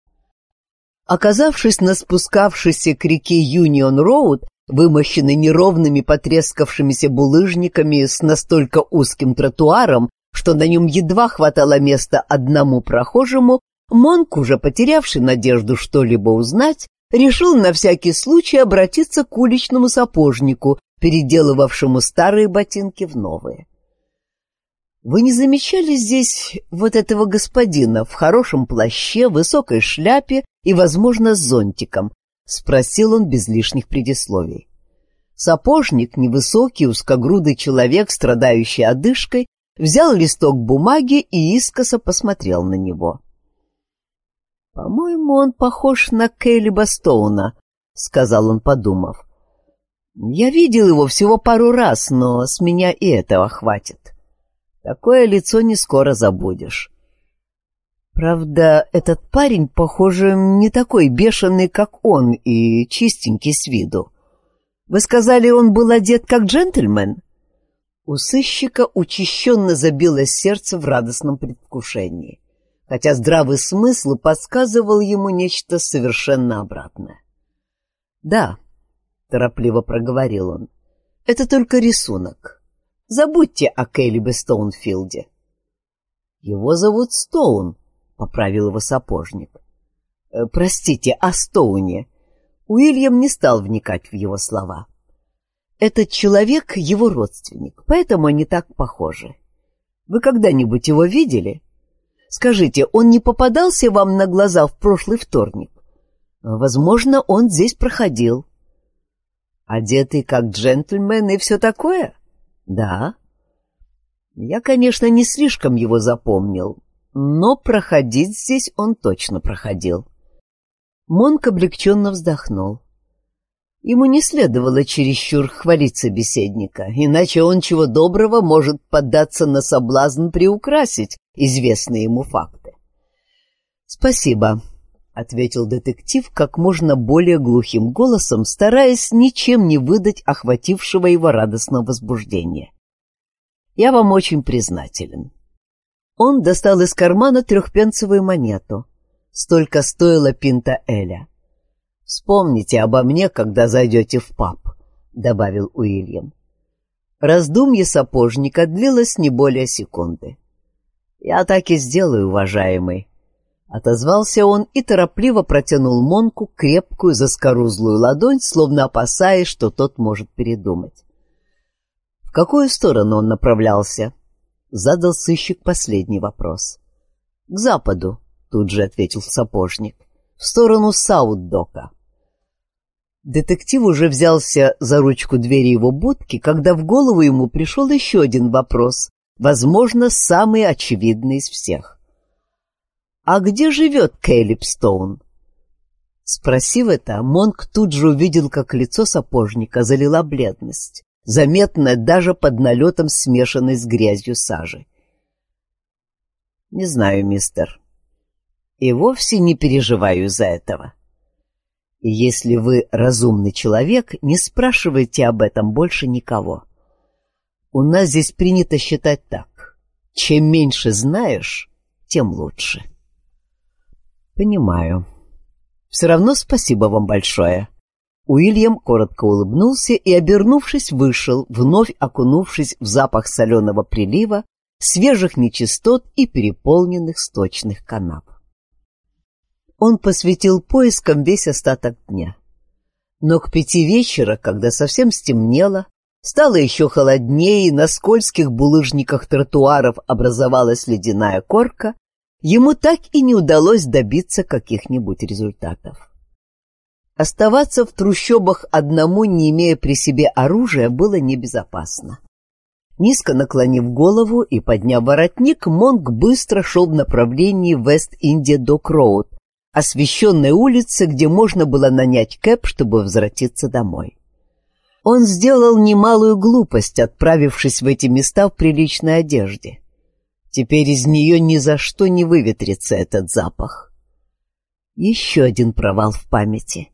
Оказавшись на спускавшейся к реке Юнион-Роуд, вымощенной неровными потрескавшимися булыжниками с настолько узким тротуаром, что на нем едва хватало места одному прохожему, Монк, уже потерявший надежду что-либо узнать, решил на всякий случай обратиться к уличному сапожнику, переделывавшему старые ботинки в новые. «Вы не замечали здесь вот этого господина в хорошем плаще, высокой шляпе и, возможно, с зонтиком?» — спросил он без лишних предисловий. Сапожник, невысокий, узкогрудый человек, страдающий одышкой, взял листок бумаги и искоса посмотрел на него. «По-моему, он похож на Кэлиба Стоуна», — сказал он, подумав. Я видел его всего пару раз, но с меня и этого хватит. Такое лицо не скоро забудешь. Правда, этот парень, похоже, не такой бешеный, как он, и чистенький с виду. Вы сказали, он был одет как джентльмен?» У сыщика учащенно забилось сердце в радостном предвкушении, хотя здравый смысл подсказывал ему нечто совершенно обратное. «Да», — торопливо проговорил он, — «это только рисунок. Забудьте о Кэлебе Стоунфилде». «Его зовут Стоун», — поправил его сапожник. «Простите, о Стоуне». Уильям не стал вникать в его слова. «Этот человек — его родственник, поэтому они так похожи. Вы когда-нибудь его видели? Скажите, он не попадался вам на глаза в прошлый вторник? Возможно, он здесь проходил». «Одетый как джентльмен и все такое?» «Да». «Я, конечно, не слишком его запомнил, но проходить здесь он точно проходил». Монк облегченно вздохнул. Ему не следовало чересчур хвалить собеседника, иначе он чего доброго может поддаться на соблазн приукрасить известные ему факты. «Спасибо», — ответил детектив как можно более глухим голосом, стараясь ничем не выдать охватившего его радостного возбуждения. «Я вам очень признателен». Он достал из кармана трехпенсовую монету. Столько стоила пинта эля. «Вспомните обо мне, когда зайдете в паб», — добавил Уильям. Раздумье сапожника длилось не более секунды. «Я так и сделаю, уважаемый», — отозвался он и торопливо протянул Монку крепкую заскорузлую ладонь, словно опасаясь, что тот может передумать. «В какую сторону он направлялся?» — задал сыщик последний вопрос. «К западу», — тут же ответил сапожник, — «в сторону Саут-Дока». Детектив уже взялся за ручку двери его будки, когда в голову ему пришел еще один вопрос, возможно, самый очевидный из всех. «А где живет Кэлеб Стоун?» Спросив это, Монк тут же увидел, как лицо сапожника залила бледность, заметная даже под налетом смешанной с грязью сажи. «Не знаю, мистер, и вовсе не переживаю из-за этого. И если вы разумный человек, не спрашивайте об этом больше никого. У нас здесь принято считать так: чем меньше знаешь, тем лучше». «Понимаю. Все равно спасибо вам большое». Уильям коротко улыбнулся и, обернувшись, вышел, вновь окунувшись в запах соленого прилива, свежих нечистот и переполненных сточных канав. Он посвятил поискам весь остаток дня. Но к 5 вечера, когда совсем стемнело, стало еще холоднее, и на скользких булыжниках тротуаров образовалась ледяная корка, ему так и не удалось добиться каких-нибудь результатов. Оставаться в трущобах одному, не имея при себе оружия, было небезопасно. Низко наклонив голову и подняв воротник, Монк быстро шел в направлении Вест-Индия-Док-Роуд, освещенной улицы, где можно было нанять кэб, чтобы возвратиться домой. Он сделал немалую глупость, отправившись в эти места в приличной одежде. Теперь из нее ни за что не выветрится этот запах. Еще один провал в памяти.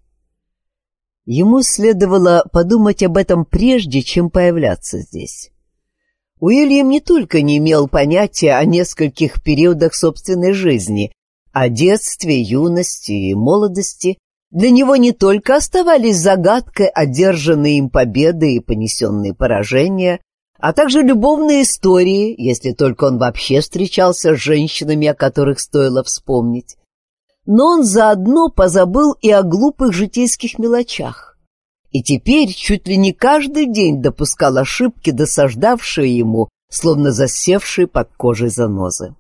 Ему следовало подумать об этом прежде, чем появляться здесь. Уильям не только не имел понятия о нескольких периодах собственной жизни, о детстве, юности и молодости. Для него не только оставались загадкой одержанные им победы и понесенные поражения, а также любовные истории, если только он вообще встречался с женщинами, о которых стоило вспомнить. Но он заодно позабыл и о глупых житейских мелочах. И теперь чуть ли не каждый день допускал ошибки, досаждавшие ему, словно засевшие под кожей занозы.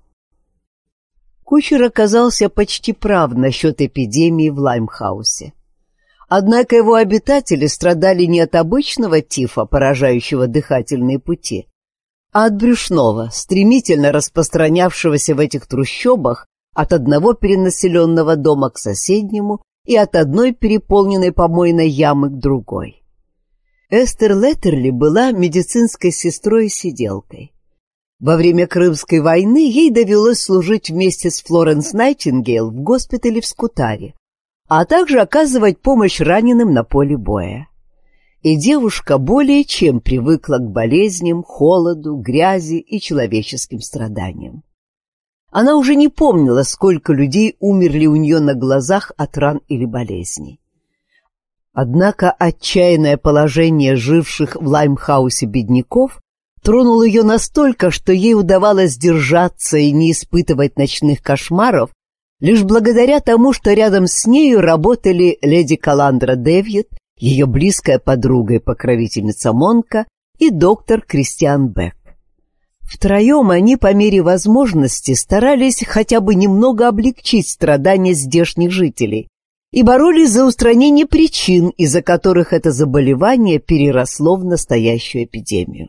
Кучер оказался почти прав насчет эпидемии в Лаймхаусе. Однако его обитатели страдали не от обычного тифа, поражающего дыхательные пути, а от брюшного, стремительно распространявшегося в этих трущобах от одного перенаселенного дома к соседнему и от одной переполненной помойной ямы к другой. Эстер Леттерли была медицинской сестрой и сиделкой. Во время Крымской войны ей довелось служить вместе с Флоренс Найтингейл в госпитале в Скутаре, а также оказывать помощь раненым на поле боя. И девушка более чем привыкла к болезням, холоду, грязи и человеческим страданиям. Она уже не помнила, сколько людей умерли у нее на глазах от ран или болезней. Однако отчаянное положение живших в Лаймхаусе бедняков тронуло ее настолько, что ей удавалось держаться и не испытывать ночных кошмаров лишь благодаря тому, что рядом с нею работали леди Каландра Дэвид, ее близкая подруга и покровительница Монка, и доктор Кристиан Бек. Втроем они по мере возможности старались хотя бы немного облегчить страдания здешних жителей и боролись за устранение причин, из-за которых это заболевание переросло в настоящую эпидемию.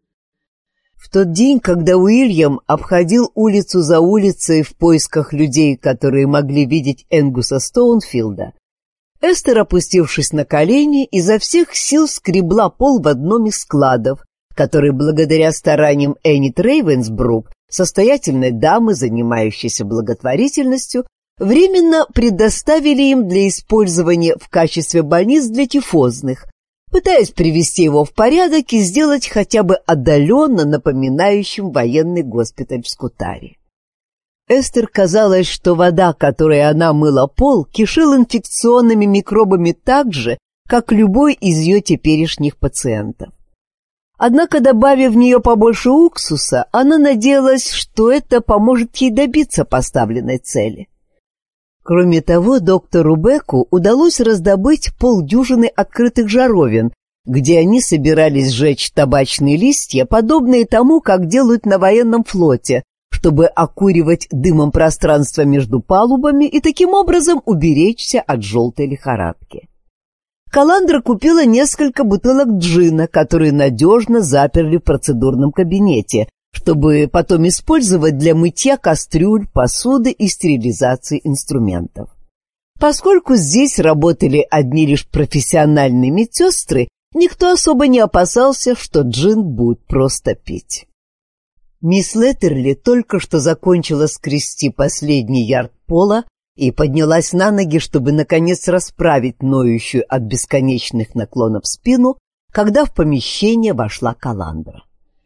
В тот день, когда Уильям обходил улицу за улицей в поисках людей, которые могли видеть Энгуса Стоунфилда, Эстер, опустившись на колени, изо всех сил скребла пол в одном из складов, который благодаря стараниям Эннет Рейвенсбрук, состоятельной дамы, занимающейся благотворительностью, временно предоставили им для использования в качестве больниц для тифозных, пытаясь привести его в порядок и сделать хотя бы отдаленно напоминающим военный госпиталь в Скутаре. Эстер казалось, что вода, которой она мыла пол, кишела инфекционными микробами так же, как любой из ее теперешних пациентов. Однако, добавив в нее побольше уксуса, она надеялась, что это поможет ей добиться поставленной цели. Кроме того, доктору Беку удалось раздобыть полдюжины открытых жаровин, где они собирались сжечь табачные листья, подобные тому, как делают на военном флоте, чтобы окуривать дымом пространство между палубами и таким образом уберечься от желтой лихорадки. Каландра купила несколько бутылок джина, которые надежно заперли в процедурном кабинете, чтобы потом использовать для мытья кастрюль, посуды и стерилизации инструментов. Поскольку здесь работали одни лишь профессиональные медсестры, никто особо не опасался, что джин будут просто пить. Мисс Леттерли только что закончила скрести последний ярд пола и поднялась на ноги, чтобы наконец расправить ноющую от бесконечных наклонов спину, когда в помещение вошла Каландра.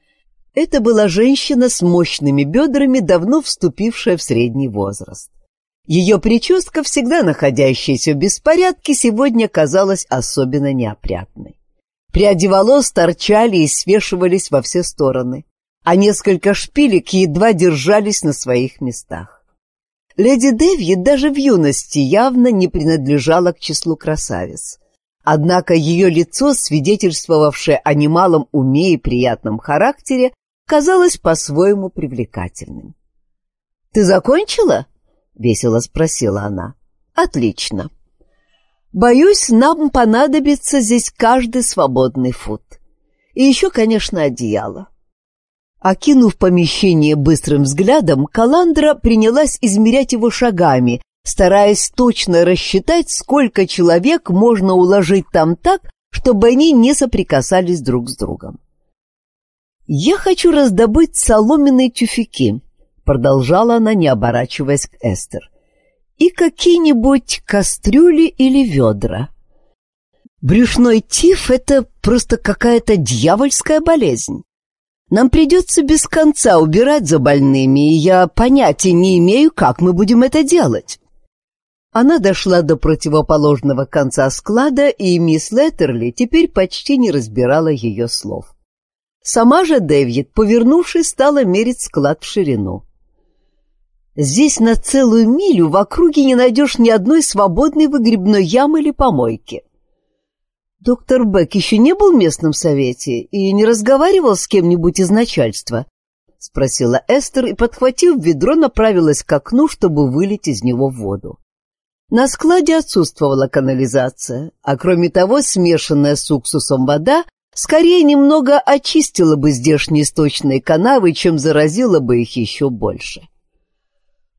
Это была женщина с мощными бедрами, давно вступившая в средний возраст. Ее прическа, всегда находящаяся в беспорядке, сегодня казалась особенно неопрятной. Пряди волос торчали и свешивались во все стороны, а несколько шпилек едва держались на своих местах. Леди Дэвид даже в юности явно не принадлежала к числу красавиц. Однако ее лицо, свидетельствовавшее о немалом уме и приятном характере, казалось по-своему привлекательным. «Ты закончила?» — весело спросила она. «Отлично. Боюсь, нам понадобится здесь каждый свободный фут. И еще, конечно, одеяло». Окинув помещение быстрым взглядом, Каландра принялась измерять его шагами, стараясь точно рассчитать, сколько человек можно уложить там так, чтобы они не соприкасались друг с другом. «Я хочу раздобыть соломенные тюфяки», — продолжала она, не оборачиваясь к Эстер, «и какие-нибудь кастрюли или ведра. Брюшной тиф — это просто какая-то дьявольская болезнь. Нам придется без конца убирать за больными, и я понятия не имею, как мы будем это делать». Она дошла до противоположного конца склада, и мисс Леттерли теперь почти не разбирала ее слов. Сама же Дэвид, повернувшись, стала мерить склад в ширину. «Здесь на целую милю в округе не найдешь ни одной свободной выгребной ямы или помойки. Доктор Бек еще не был в местном совете и не разговаривал с кем-нибудь из начальства?» — спросила Эстер и, подхватив ведро, направилась к окну, чтобы вылить из него воду. На складе отсутствовала канализация, а кроме того, смешанная с уксусом вода скорее немного очистила бы здешние сточные канавы, чем заразила бы их еще больше.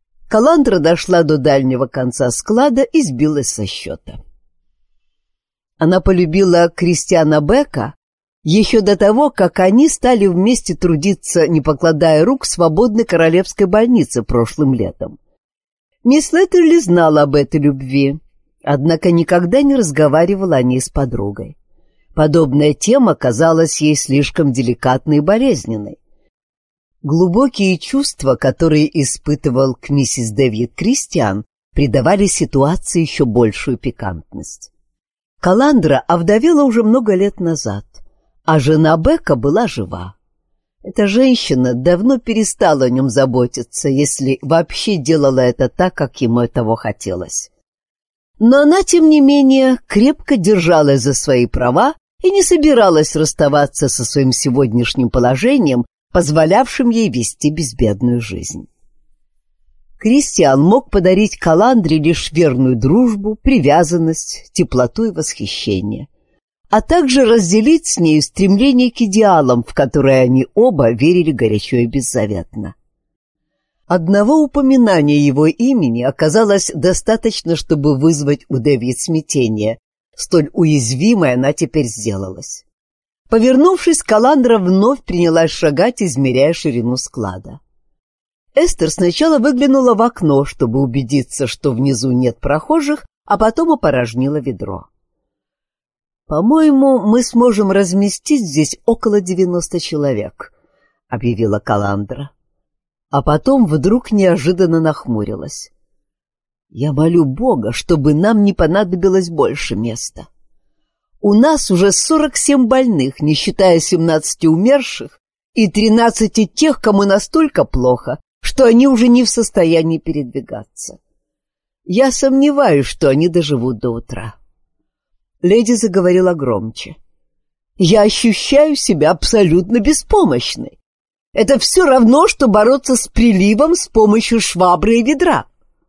Каландра дошла до дальнего конца склада и сбилась со счета. Она полюбила Кристиана Бека еще до того, как они стали вместе трудиться, не покладая рук, в свободной королевской больнице прошлым летом. Мисс Леттерли знала об этой любви, однако никогда не разговаривала о ней с подругой. Подобная тема казалась ей слишком деликатной и болезненной. Глубокие чувства, которые испытывал к миссис Дэвид Кристиан, придавали ситуации еще большую пикантность. Каландра овдовела уже много лет назад, а жена Бека была жива. Эта женщина давно перестала о нем заботиться, если вообще делала это так, как ему этого хотелось. Но она, тем не менее, крепко держалась за свои права и не собиралась расставаться со своим сегодняшним положением, позволявшим ей вести безбедную жизнь. Кристиан мог подарить Каландре лишь верную дружбу, привязанность, теплоту и восхищение, а также разделить с нею стремление к идеалам, в которые они оба верили горячо и беззаветно. Одного упоминания его имени оказалось достаточно, чтобы вызвать у Дэвид смятение, столь уязвимой она теперь сделалась. Повернувшись, Каландра вновь принялась шагать, измеряя ширину склада. Эстер сначала выглянула в окно, чтобы убедиться, что внизу нет прохожих, а потом опорожнила ведро. «По-моему, мы сможем разместить здесь около 90 человек», — объявила Каландра. А потом вдруг неожиданно нахмурилась. «Я молю Бога, чтобы нам не понадобилось больше места. У нас уже 47 больных, не считая 17 умерших, и 13 тех, кому настолько плохо, что они уже не в состоянии передвигаться. Я сомневаюсь, что они доживут до утра». Леди заговорила громче. «Я ощущаю себя абсолютно беспомощной. Это все равно, что бороться с приливом с помощью швабры и ведра».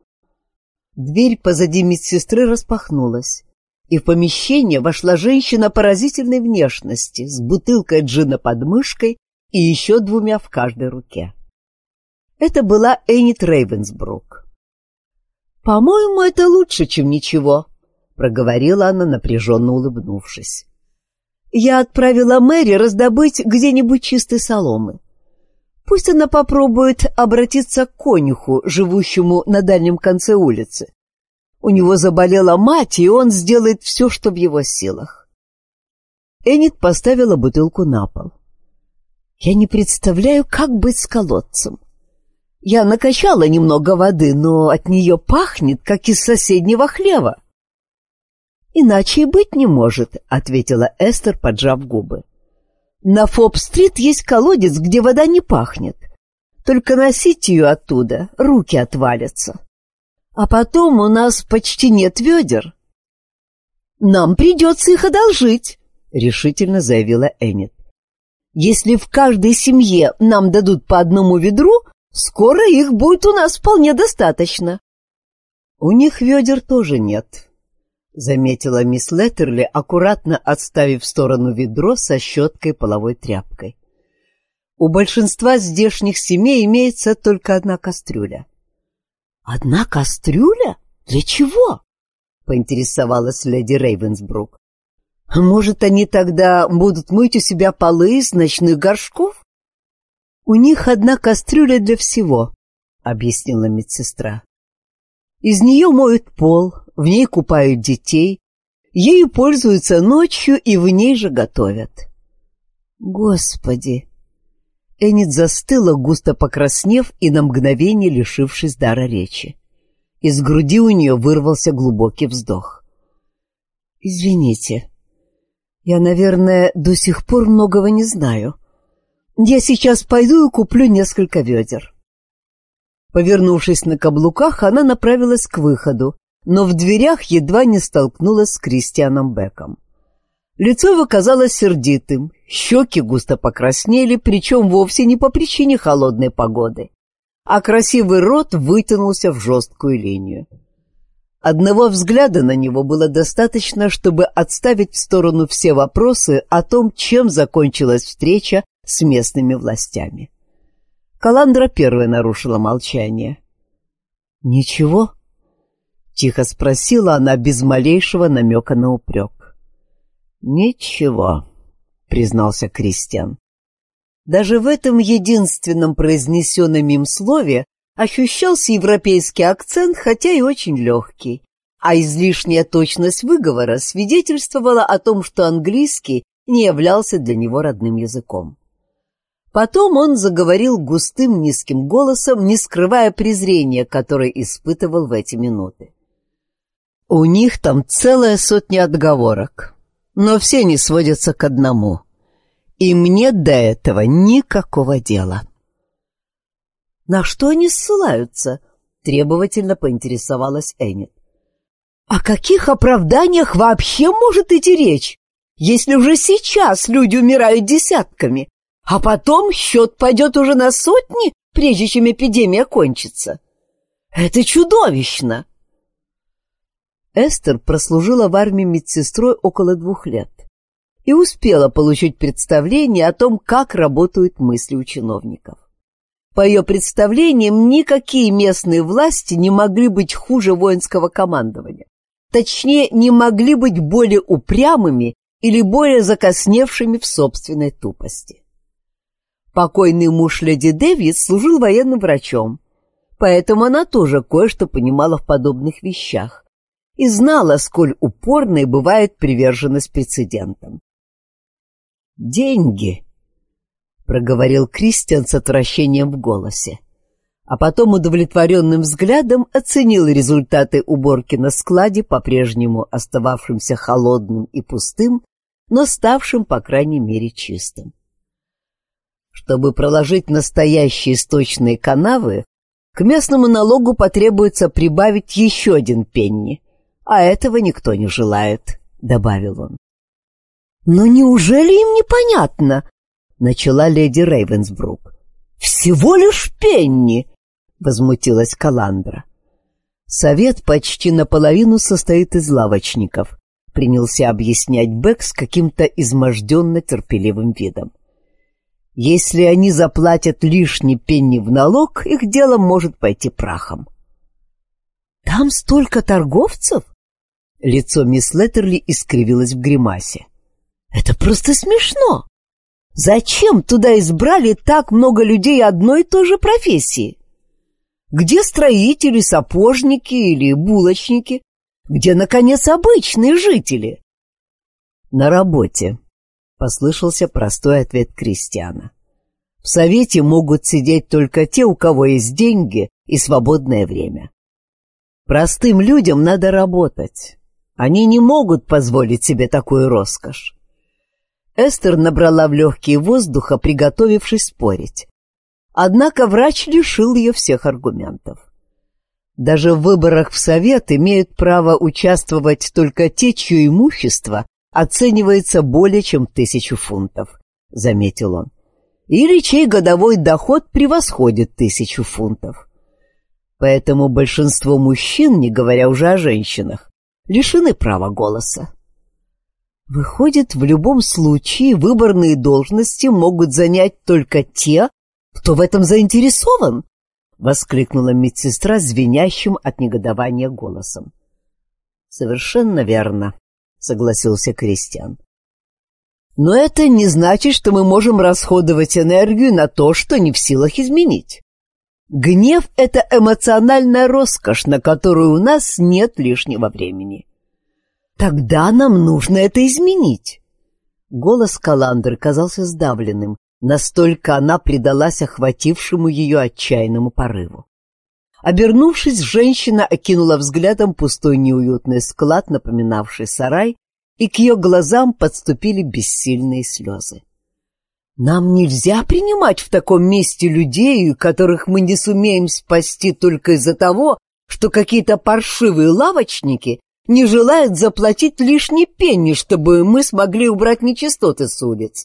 Дверь позади медсестры распахнулась, и в помещение вошла женщина поразительной внешности с бутылкой джина под мышкой и еще 2 в каждой руке. Это была Энит Рейвенсбрук. «По-моему, это лучше, чем ничего», — проговорила она, напряженно улыбнувшись. «Я отправила Мэри раздобыть где-нибудь чистой соломы. Пусть она попробует обратиться к конюху, живущему на дальнем конце улицы. У него заболела мать, и он сделает все, что в его силах». Энит поставила бутылку на пол. «Я не представляю, как быть с колодцем. Я накачала немного воды, но от нее пахнет, как из соседнего хлева». «Иначе и быть не может», — ответила Эстер, поджав губы. «На Фоб-стрит есть колодец, где вода не пахнет. Только носить ее оттуда руки отвалятся. А потом у нас почти нет ведер». «Нам придется их одолжить», — решительно заявила Энит. «Если в каждой семье нам дадут по 1 ведру, скоро их будет у нас вполне достаточно». «У них ведер тоже нет», — заметила мисс Леттерли, аккуратно отставив в сторону ведро со щеткой и половой тряпкой. «У большинства здешних семей имеется только 1 кастрюля». «1 кастрюля? Для чего?» — поинтересовалась леди Рейвенсбрук. «Может, они тогда будут мыть у себя полы из ночных горшков?» «У них 1 кастрюля для всего», — объяснила медсестра. «Из нее моют пол, в ней купают детей, ею пользуются ночью и в ней же готовят». «Господи!» Энит застыла, густо покраснев и на мгновение лишившись дара речи. Из груди у нее вырвался глубокий вздох. «Извините, я, наверное, до сих пор многого не знаю. Я сейчас пойду и куплю несколько ведер». Повернувшись на каблуках, она направилась к выходу, но в дверях едва не столкнулась с Кристианом Беком. Лицо его казалось сердитым, щеки густо покраснели, причем вовсе не по причине холодной погоды, а красивый рот вытянулся в жесткую линию. Одного взгляда на него было достаточно, чтобы отставить в сторону все вопросы о том, чем закончилась встреча с местными властями. Каландра первой нарушила молчание. «Ничего?» — тихо спросила она без малейшего намека на упрек. «Ничего», — признался Кристиан. Даже в этом единственном произнесенном им слове ощущался европейский акцент, хотя и очень легкий, а излишняя точность выговора свидетельствовала о том, что английский не являлся для него родным языком. Потом он заговорил густым низким голосом, не скрывая презрения, которое испытывал в эти минуты. «У них там целая сотня отговорок, но все не сводятся к одному. И мне до этого никакого дела». «На что они ссылаются?» — требовательно поинтересовалась Эннет. «О каких оправданиях вообще может идти речь, если уже сейчас люди умирают десятками, а потом счет пойдет уже на сотни, прежде чем эпидемия кончится? Это чудовищно!» Эстер прослужила в армии медсестрой около 2 лет и успела получить представление о том, как работают мысли у чиновников. По ее представлениям, никакие местные власти не могли быть хуже воинского командования. Точнее, не могли быть более упрямыми или более закосневшими в собственной тупости. Покойный муж леди Дэвис служил военным врачом, поэтому она тоже кое-что понимала в подобных вещах и знала, сколь упорной бывает приверженность прецедентам. «Деньги», — проговорил Кристиан с отвращением в голосе, а потом удовлетворенным взглядом оценил результаты уборки на складе, по-прежнему остававшимся холодным и пустым, но ставшим, по крайней мере, чистым. Чтобы проложить настоящие сточные канавы, к местному налогу потребуется прибавить еще 1 пенни, а этого никто не желает, — добавил он. «Но неужели им непонятно?» — начала леди Рейвенсбрук. «Всего лишь пенни!» — возмутилась Каландра. «Совет почти наполовину состоит из лавочников», — принялся объяснять Бек с каким-то изможденно-терпеливым видом. «Если они заплатят лишний пенни в налог, их дело может пойти прахом». «Там столько торговцев?» Лицо мисс Леттерли искривилось в гримасе. «Это просто смешно! Зачем туда избрали так много людей одной и той же профессии? Где строители, сапожники или булочники? Где, наконец, обычные жители?» «На работе», — послышался простой ответ Кристиана. «В совете могут сидеть только те, у кого есть деньги и свободное время. Простым людям надо работать. Они не могут позволить себе такую роскошь». Эстер набрала в легкие воздуха, приготовившись спорить. Однако врач лишил ее всех аргументов. Даже в выборах в совет имеют право участвовать только те, чье имущество оценивается более чем 1000 фунтов, — заметил он, или чей годовой доход превосходит 1000 фунтов. Поэтому большинство мужчин, не говоря уже о женщинах, лишены права голоса. Выходит, в любом случае выборные должности могут занять только те, кто в этом заинтересован, — воскликнула медсестра звенящим от негодования голосом. — Совершенно верно, — согласился Кристиан. — Но это не значит, что мы можем расходовать энергию на то, что не в силах изменить. Гнев — это эмоциональная роскошь, на которую у нас нет лишнего времени. Тогда нам нужно это изменить. Голос Каландры казался сдавленным, настолько она предалась охватившему ее отчаянному порыву. Обернувшись, женщина окинула взглядом пустой неуютный склад, напоминавший сарай, и к ее глазам подступили бессильные слезы. «Нам нельзя принимать в таком месте людей, которых мы не сумеем спасти только из-за того, что какие-то паршивые лавочники не желают заплатить лишний пенни, чтобы мы смогли убрать нечистоты с улиц».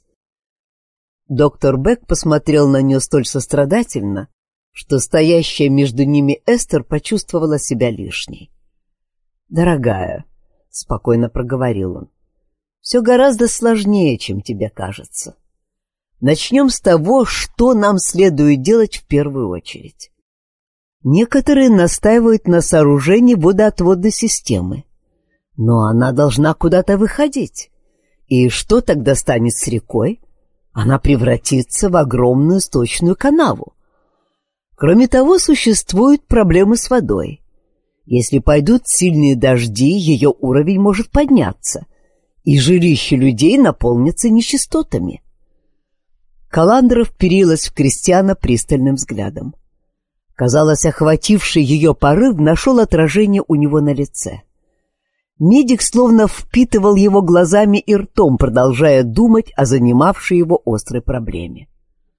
Доктор Бек посмотрел на нее столь сострадательно, что стоящая между ними Эстер почувствовала себя лишней. «Дорогая», — спокойно проговорил он, — «все гораздо сложнее, чем тебе кажется. Начнем с того, что нам следует делать в первую очередь. Некоторые настаивают на сооружении водоотводной системы, но она должна куда-то выходить, И что тогда станет с рекой? Она превратится в огромную сточную канаву. Кроме того, существуют проблемы с водой. Если пойдут сильные дожди, ее уровень может подняться, и жилища людей наполнятся нечистотами. Каландра вперилась в Кристиана пристальным взглядом. Казалось, охвативший ее порыв нашел отражение у него на лице. Медик словно впитывал его глазами и ртом, продолжая думать о занимавшей его острой проблеме.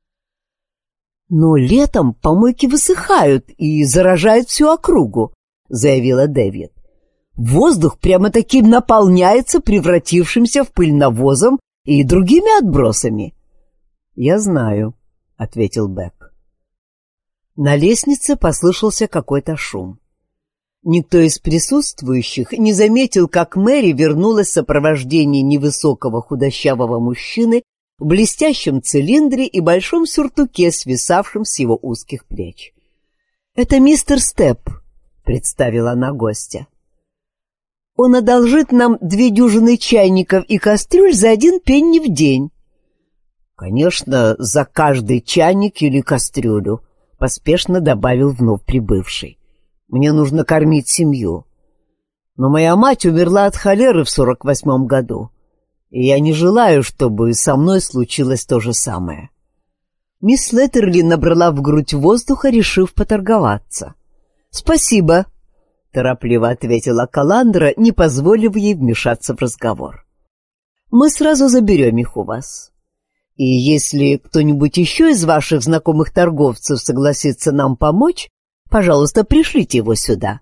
«Но летом помойки высыхают и заражают всю округу», — заявила Дэвид. «Воздух прямо-таки наполняется превратившимся в пыль навозом и другими отбросами». «Я знаю», — ответил Бек. На лестнице послышался какой-то шум. Никто из присутствующих не заметил, как Мэри вернулась в сопровождении невысокого худощавого мужчины в блестящем цилиндре и большом сюртуке, свисавшем с его узких плеч. «Это мистер Степ», — представила она гостя. «Он одолжит нам 2 дюжины чайников и кастрюль за 1 пенни в день». «Конечно, за каждый чайник или кастрюлю», — поспешно добавил вновь прибывший. «Мне нужно кормить семью. Но моя мать умерла от холеры в 48-м году, и я не желаю, чтобы со мной случилось то же самое». Мисс Леттерли набрала в грудь воздуха, решив поторговаться. «Спасибо», — торопливо ответила Каландра, не позволив ей вмешаться в разговор. «Мы сразу заберем их у вас. И если кто-нибудь еще из ваших знакомых торговцев согласится нам помочь, пожалуйста, пришлите его сюда».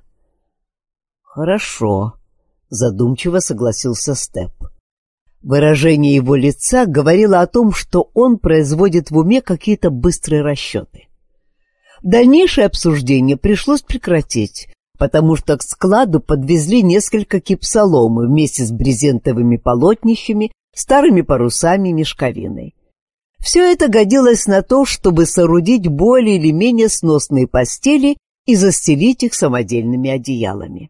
«Хорошо», — задумчиво согласился Степ. Выражение его лица говорило о том, что он производит в уме какие-то быстрые расчеты. Дальнейшее обсуждение пришлось прекратить, потому что к складу подвезли несколько кип соломы вместе с брезентовыми полотнищами, старыми парусами и мешковиной. Все это годилось на то, чтобы соорудить более или менее сносные постели и застелить их самодельными одеялами.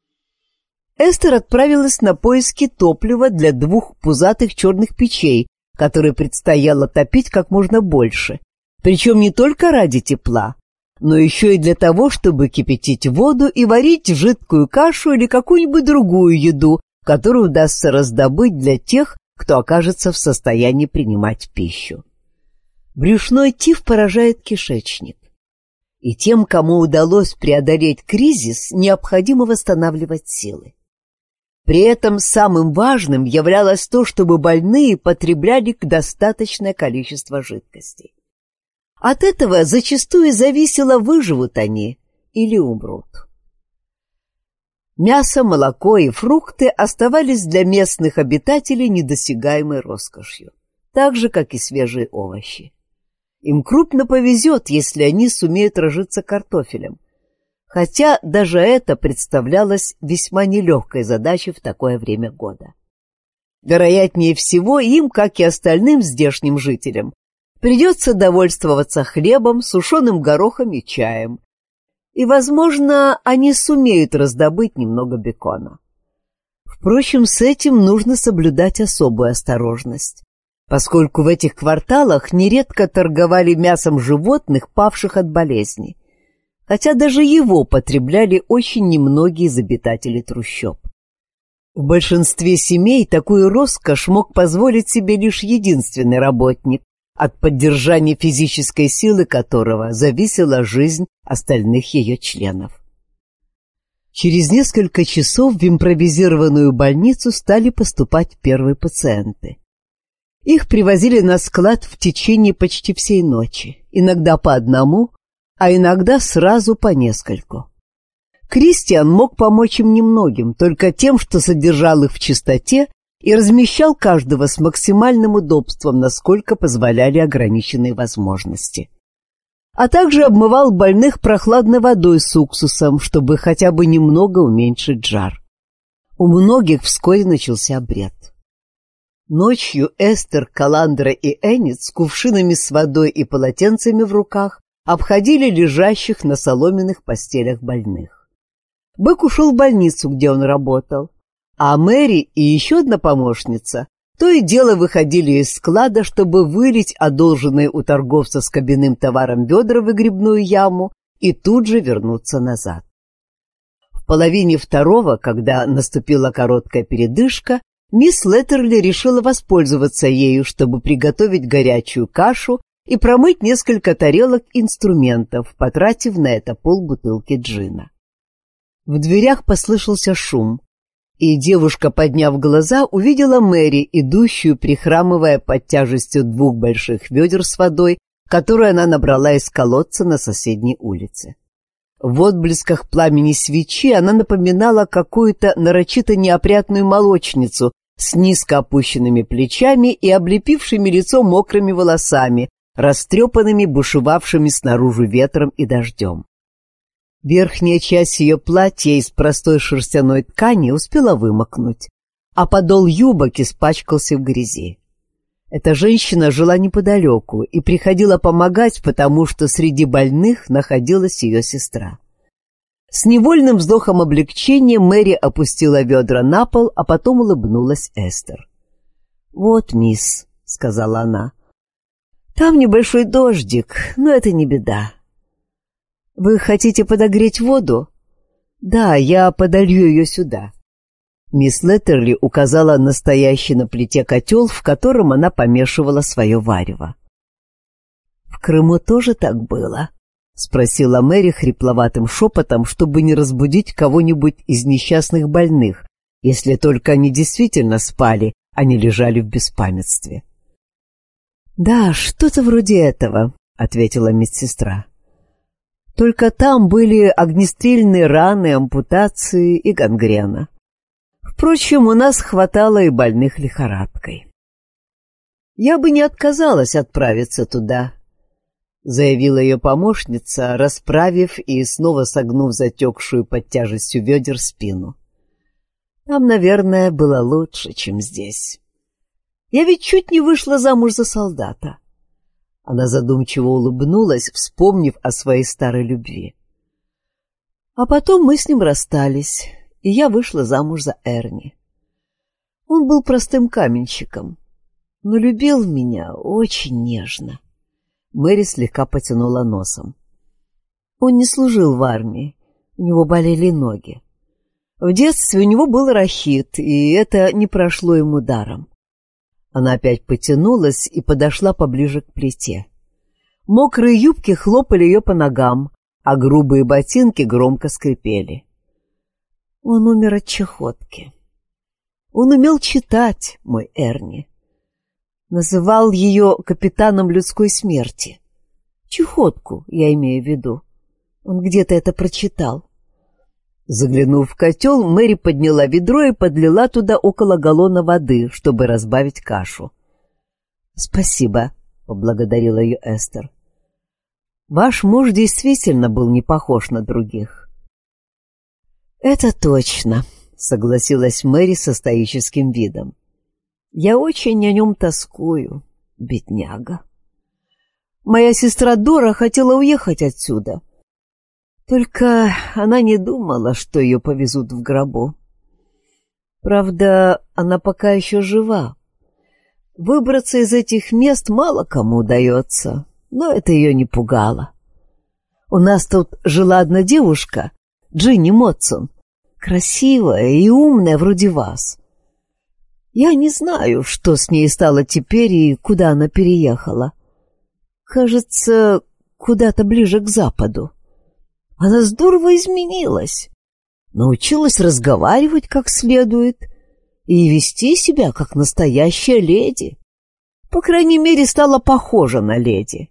Эстер отправилась на поиски топлива для 2 пузатых черных печей, которые предстояло топить как можно больше, причем не только ради тепла, но еще и для того, чтобы кипятить воду и варить жидкую кашу или какую-нибудь другую еду, которую удастся раздобыть для тех, кто окажется в состоянии принимать пищу. Брюшной тиф поражает кишечник, и тем, кому удалось преодолеть кризис, необходимо восстанавливать силы. При этом самым важным являлось то, чтобы больные потребляли достаточное количество жидкостей. От этого зачастую зависело, выживут они или умрут. Мясо, молоко и фрукты оставались для местных обитателей недосягаемой роскошью, так же, как и свежие овощи. Им крупно повезет, если они сумеют разжиться картофелем, хотя даже это представлялось весьма нелегкой задачей в такое время года. Вероятнее всего, им, как и остальным здешним жителям, придется довольствоваться хлебом, сушеным горохом и чаем, и, возможно, они сумеют раздобыть немного бекона. Впрочем, с этим нужно соблюдать особую осторожность, поскольку в этих кварталах нередко торговали мясом животных, павших от болезни, хотя даже его потребляли очень немногие из обитателей трущоб. В большинстве семей такую роскошь мог позволить себе лишь единственный работник, от поддержания физической силы которого зависела жизнь остальных ее членов. Через несколько часов в импровизированную больницу стали поступать первые пациенты. Их привозили на склад в течение почти всей ночи, иногда по одному, а иногда сразу по нескольку. Кристиан мог помочь им немногим, только тем, что содержал их в чистоте и размещал каждого с максимальным удобством, насколько позволяли ограниченные возможности. А также обмывал больных прохладной водой с уксусом, чтобы хотя бы немного уменьшить жар. У многих вскоре начался обряд. Ночью Эстер, Каландра и Эннет с кувшинами с водой и полотенцами в руках обходили лежащих на соломенных постелях больных. Бэк ушел в больницу, где он работал, а Мэри и еще одна помощница то и дело выходили из склада, чтобы вылить одолженные у торговца с кабинным товаром ведра в выгребную яму и тут же вернуться назад. В половине второго, когда наступила короткая передышка, мисс Леттерли решила воспользоваться ею, чтобы приготовить горячую кашу и промыть несколько тарелок инструментов, потратив на это полбутылки джина. В дверях послышался шум, и девушка, подняв глаза, увидела Мэри, идущую, прихрамывая под тяжестью 2 больших ведер с водой, которую она набрала из колодца на соседней улице. В отблесках пламени свечи она напоминала какую-то нарочито неопрятную молочницу с низко опущенными плечами и облепившими лицо мокрыми волосами, растрепанными, бушевавшими снаружи ветром и дождем. Верхняя часть ее платья из простой шерстяной ткани успела вымокнуть, а подол юбок испачкался в грязи. Эта женщина жила неподалеку и приходила помогать, потому что среди больных находилась ее сестра. С невольным вздохом облегчения Мэри опустила ведра на пол, а потом улыбнулась Эстер. «Вот, мисс», — сказала она, — «там небольшой дождик, но это не беда. Вы хотите подогреть воду? Да, я подолью ее сюда». Мисс Леттерли указала на стоящий на плите котел, в котором она помешивала свое варево. «В Крыму тоже так было?» — спросила Мэри хрипловатым шепотом, чтобы не разбудить кого-нибудь из несчастных больных, если только они действительно спали, а не лежали в беспамятстве. «Да, что-то вроде этого», — ответила медсестра. «Только там были огнестрельные раны, ампутации и гангрена. Впрочем, у нас хватало и больных лихорадкой». «Я бы не отказалась отправиться туда», — заявила ее помощница, расправив и снова согнув затекшую под тяжестью ведер спину. «Там, наверное, было лучше, чем здесь. Я ведь чуть не вышла замуж за солдата». Она задумчиво улыбнулась, вспомнив о своей старой любви. «А потом мы с ним расстались, и я вышла замуж за Эрни. Он был простым каменщиком, но любил меня очень нежно». Мэри слегка потянула носом. «Он не служил в армии, у него болели ноги. В детстве у него был рахит, и это не прошло ему даром». Она опять потянулась и подошла поближе к плите. Мокрые юбки хлопали ее по ногам, а грубые ботинки громко скрипели. Он умер от чахотки. Он умел читать, мой Эрни. Называл ее капитаном людской смерти. Чахотку, я имею в виду. Он где-то это прочитал. Заглянув в котел, Мэри подняла ведро и подлила туда около галлона воды, чтобы разбавить кашу. «Спасибо», — поблагодарила ее Эстер. «Ваш муж действительно был не похож на других». «Это точно», — согласилась Мэри со стоическим видом. «Я очень о нем тоскую, бедняга. Моя сестра Дора хотела уехать отсюда. Только она не думала, что ее повезут в гробу. Правда, она пока еще жива. Выбраться из этих мест мало кому удается, но это ее не пугало. У нас тут жила одна девушка, Джинни Мотсон, красивая и умная вроде вас. Я не знаю, что с ней стало теперь и куда она переехала. Кажется, куда-то ближе к западу. Она здорово изменилась, научилась разговаривать как следует и вести себя как настоящая леди. По крайней мере, стала похожа на леди».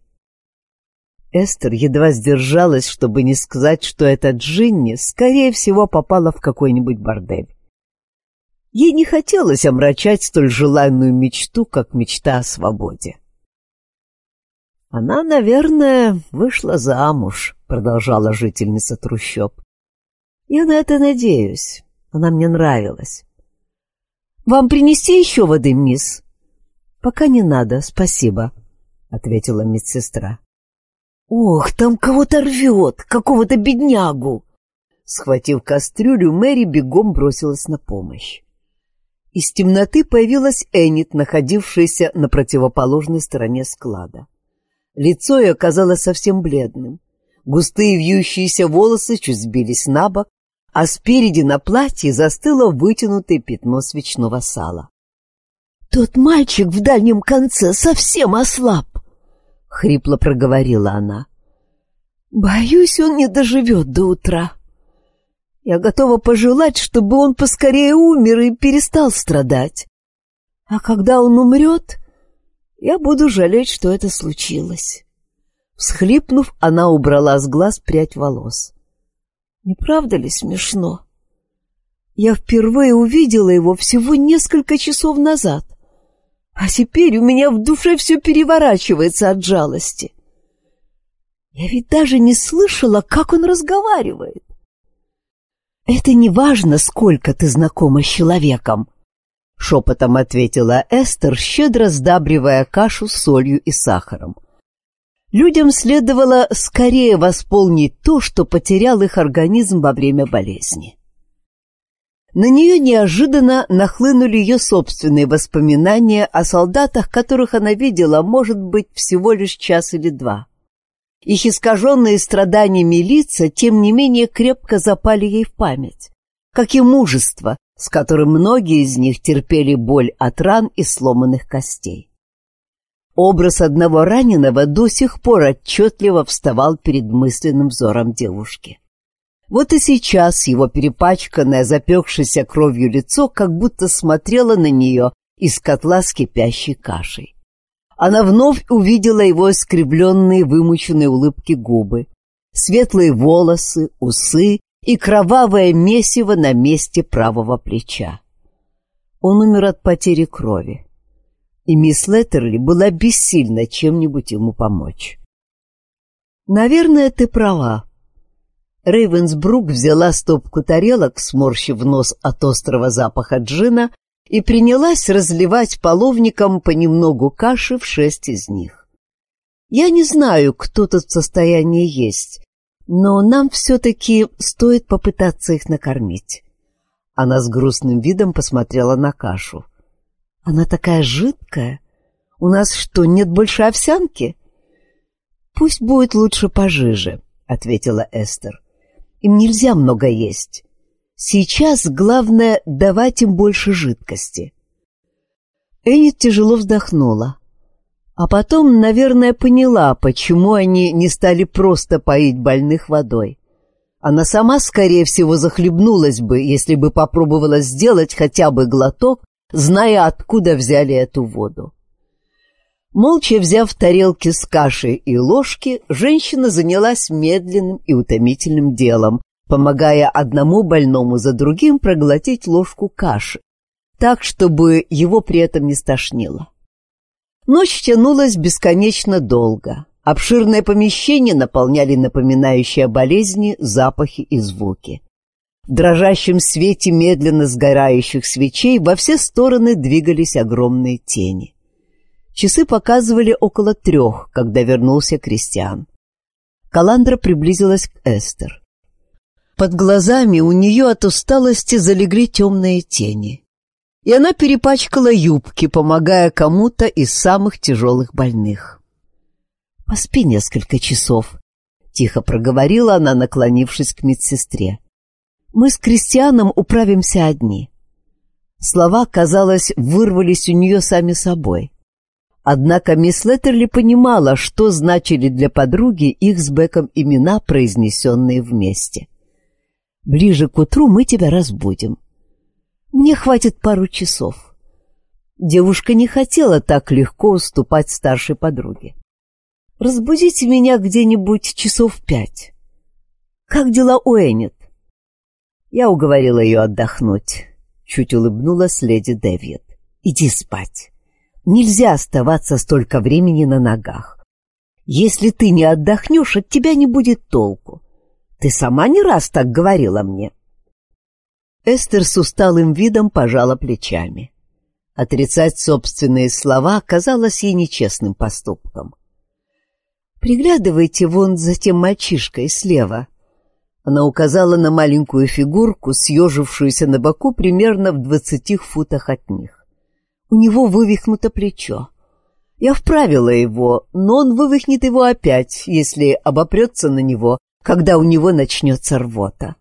Эстер едва сдержалась, чтобы не сказать, что эта Джинни, скорее всего, попала в какой-нибудь бордель. Ей не хотелось омрачать столь желанную мечту, как мечта о свободе. «Она, наверное, вышла замуж», — продолжала жительница трущоб. «Я на это надеюсь. Она мне нравилась». «Вам принести еще воды, мисс?» «Пока не надо, спасибо», — ответила медсестра. «Ох, там кого-то рвет, какого-то беднягу!» Схватив кастрюлю, Мэри бегом бросилась на помощь. из темноты появилась Энит, находившаяся на противоположной стороне склада. Лицо ее казалось совсем бледным. Густые вьющиеся волосы чуть сбились на бок, а спереди на платье застыло вытянутое пятно свечного сала. «Тот мальчик в дальнем конце совсем ослаб», — хрипло проговорила она. «Боюсь, он не доживет до утра. Я готова пожелать, чтобы он поскорее умер и перестал страдать. А когда он умрет, я буду жалеть, что это случилось». Всхлипнув, она убрала с глаз прядь волос. «Не правда ли смешно? Я впервые увидела его всего несколько часов назад, а теперь у меня в душе все переворачивается от жалости. Я ведь даже не слышала, как он разговаривает». «Это не важно, сколько ты знакома с человеком», — шепотом ответила Эстер, щедро сдабривая кашу солью и сахаром. Людям следовало скорее восполнить то, что потерял их организм во время болезни. На нее неожиданно нахлынули ее собственные воспоминания о солдатах, которых она видела, может быть, всего лишь час или два. Их искаженные страданиями лица, тем не менее, крепко запали ей в память, как и мужество, с которым многие из них терпели боль от ран и сломанных костей. Образ одного раненого до сих пор отчетливо вставал перед мысленным взором девушки. Вот и сейчас его перепачканное, запекшееся кровью лицо как будто смотрело на нее из котла с кипящей кашей. Она вновь увидела его искривленные, вымученные улыбки губы, светлые волосы, усы и кровавое месиво на месте правого плеча. Он умер от потери крови, и мисс Леттерли была бессильна чем-нибудь ему помочь. «Наверное, ты права». Рейвенсбрук взяла стопку тарелок, сморщив нос от острого запаха джина, и принялась разливать половником понемногу каши в 6 из них. «Я не знаю, кто тут в состоянии есть, но нам все-таки стоит попытаться их накормить». Она с грустным видом посмотрела на кашу. «Она такая жидкая. У нас что, нет больше овсянки?» «Пусть будет лучше пожиже», — ответила Эстер. «Им нельзя много есть. Сейчас главное давать им больше жидкости». Энит тяжело вздохнула. А потом, наверное, поняла, почему они не стали просто поить больных водой. Она сама, скорее всего, захлебнулась бы, если бы попробовала сделать хотя бы глоток, зная, откуда взяли эту воду. Молча взяв тарелки с кашей и ложки, женщина занялась медленным и утомительным делом, помогая одному больному за другим проглотить ложку каши, так, чтобы его при этом не стошнило. Ночь тянулась бесконечно долго. Обширное помещение наполняли напоминающие о болезни запахи и звуки. В дрожащем свете медленно сгорающих свечей во все стороны двигались огромные тени. Часы показывали около 3, когда вернулся Кристиан. Каландра приблизилась к Эстер. Под глазами у нее от усталости залегли темные тени, и она перепачкала юбки, помогая кому-то из самых тяжелых больных. «Поспи несколько часов», — тихо проговорила она, наклонившись к медсестре. «Мы с Кристианом управимся одни». Слова, казалось, вырвались у нее сами собой. Однако мисс Леттерли понимала, что значили для подруги их с Беком имена, произнесенные вместе. «Ближе к утру мы тебя разбудим. Мне хватит пару часов». Девушка не хотела так легко уступать старшей подруге. «Разбудите меня где-нибудь часов в 5. Как дела у Энит?» Я уговорила ее отдохнуть. Чуть улыбнулась леди Дэвид. «Иди спать. Нельзя оставаться столько времени на ногах. Если ты не отдохнешь, от тебя не будет толку. Ты сама не раз так говорила мне». Эстер с усталым видом пожала плечами. Отрицать собственные слова казалось ей нечестным поступком. «Приглядывайте вон за тем мальчишкой слева. Она указала на маленькую фигурку, съежившуюся на боку примерно в 20 футах от них. У него вывихнуто плечо. Я вправила его, но он вывихнет его опять, если обопрется на него, когда у него начнется рвота.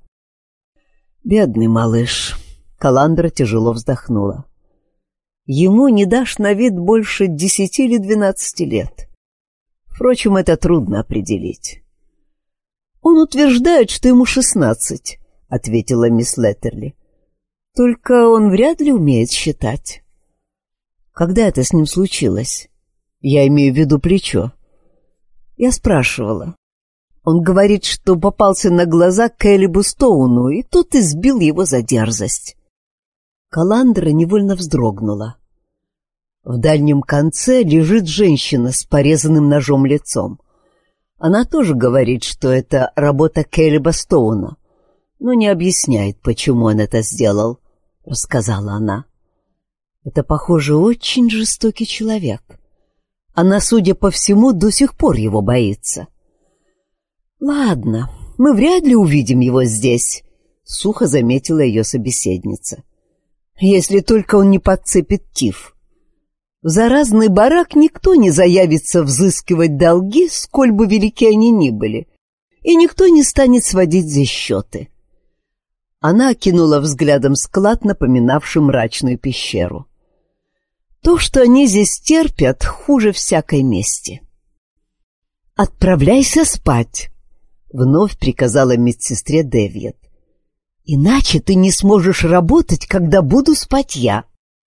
Бедный малыш. Каландра тяжело вздохнула. Ему не дашь на вид больше 10 или 12 лет. Впрочем, это трудно определить. «Он утверждает, что ему 16», — ответила мисс Леттерли. «Только он вряд ли умеет считать». «Когда это с ним случилось? Я имею в виду плечо». Я спрашивала. Он говорит, что попался на глаза Кэлебу Стоуну, и тот избил его за дерзость. Каландра невольно вздрогнула. В дальнем конце лежит женщина с порезанным ножом лицом. Она тоже говорит, что это работа Кэлеба Стоуна, но не объясняет, почему он это сделал, — рассказала она. Это, похоже, очень жестокий человек. Она, судя по всему, до сих пор его боится. «Ладно, мы вряд ли увидим его здесь», — сухо заметила ее собеседница. «Если только он не подцепит тиф. В заразный барак никто не заявится взыскивать долги, сколь бы велики они ни были, и никто не станет сводить здесь счеты». Она окинула взглядом склад, напоминавший мрачную пещеру. «То, что они здесь терпят, хуже всякой мести». «Отправляйся спать», — вновь приказала медсестре Дэвид. «Иначе ты не сможешь работать, когда буду спать я».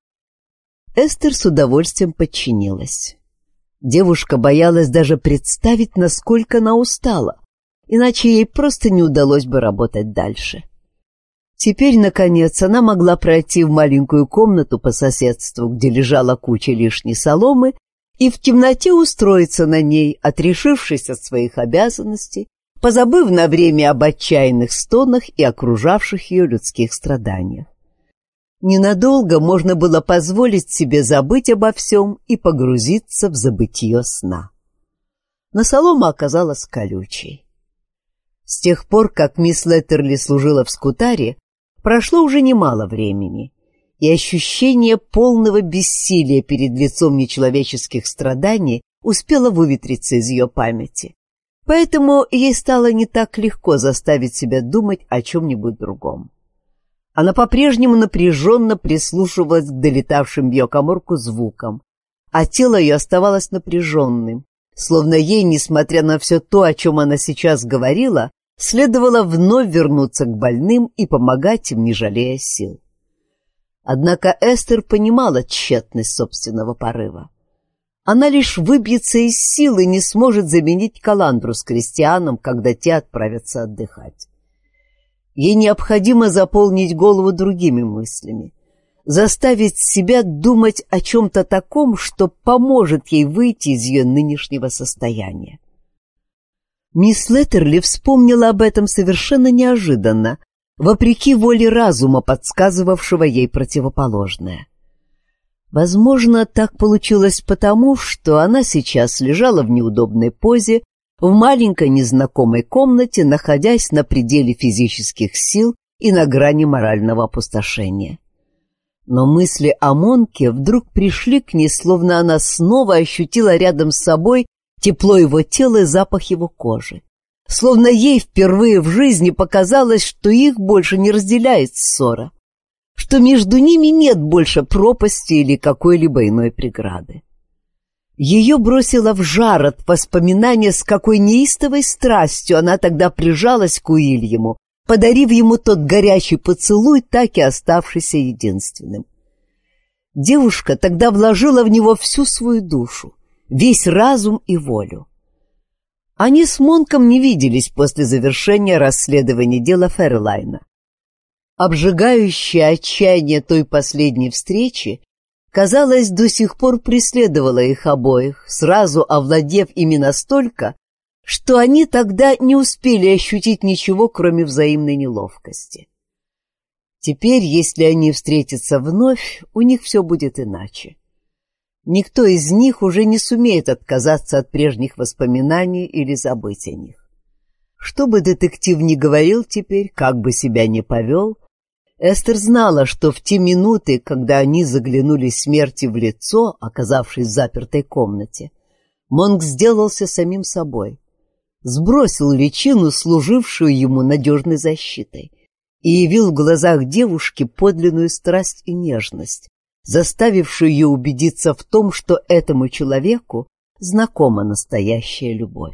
Эстер с удовольствием подчинилась. Девушка боялась даже представить, насколько она устала, иначе ей просто не удалось бы работать дальше. Теперь, наконец, она могла пройти в маленькую комнату по соседству, где лежала куча лишней соломы, и в темноте устроиться на ней, отрешившись от своих обязанностей, позабыв на время об отчаянных стонах и окружавших ее людских страданиях. Ненадолго можно было позволить себе забыть обо всем и погрузиться в забытье сна. Но солома оказалась колючей. С тех пор, как мисс Леттерли служила в скутаре, прошло уже немало времени, и ощущение полного бессилия перед лицом нечеловеческих страданий успело выветриться из ее памяти. Поэтому ей стало не так легко заставить себя думать о чем-нибудь другом. Она по-прежнему напряженно прислушивалась к долетавшим в ее каморку звукам, а тело ее оставалось напряженным, словно ей, несмотря на все то, о чем она сейчас говорила, следовало вновь вернуться к больным и помогать им, не жалея сил. Однако Эстер понимала тщетность собственного порыва. Она лишь выбьется из сил и не сможет заменить Каландру с Кристианом, когда те отправятся отдыхать. Ей необходимо заполнить голову другими мыслями, заставить себя думать о чем-то таком, что поможет ей выйти из ее нынешнего состояния. Мисс Леттерли вспомнила об этом совершенно неожиданно, вопреки воле разума, подсказывавшего ей противоположное. Возможно, так получилось потому, что она сейчас лежала в неудобной позе, в маленькой незнакомой комнате, находясь на пределе физических сил и на грани морального опустошения. Но мысли о Монке вдруг пришли к ней, словно она снова ощутила рядом с собой тепло его тела и запах его кожи. Словно ей впервые в жизни показалось, что их больше не разделяет ссора, что между ними нет больше пропасти или какой-либо иной преграды. Ее бросило в жар от воспоминания, с какой неистовой страстью она тогда прижалась к Уильяму, подарив ему тот горячий поцелуй, так и оставшийся единственным. Девушка тогда вложила в него всю свою душу, весь разум и волю. Они с Монком не виделись после завершения расследования дела Ферлайна. Обжигающее отчаяние той последней встречи, казалось, до сих пор преследовало их обоих, сразу овладев ими настолько, что они тогда не успели ощутить ничего, кроме взаимной неловкости. Теперь, если они встретятся вновь, у них все будет иначе. Никто из них уже не сумеет отказаться от прежних воспоминаний или забыть о них. Что бы детектив ни говорил теперь, как бы себя ни повел, Эстер знала, что в те минуты, когда они заглянули смерти в лицо, оказавшись в запертой комнате, Монк сделался самим собой, сбросил личину, служившую ему надежной защитой, и явил в глазах девушки подлинную страсть и нежность, заставившую ее убедиться в том, что этому человеку знакома настоящая любовь.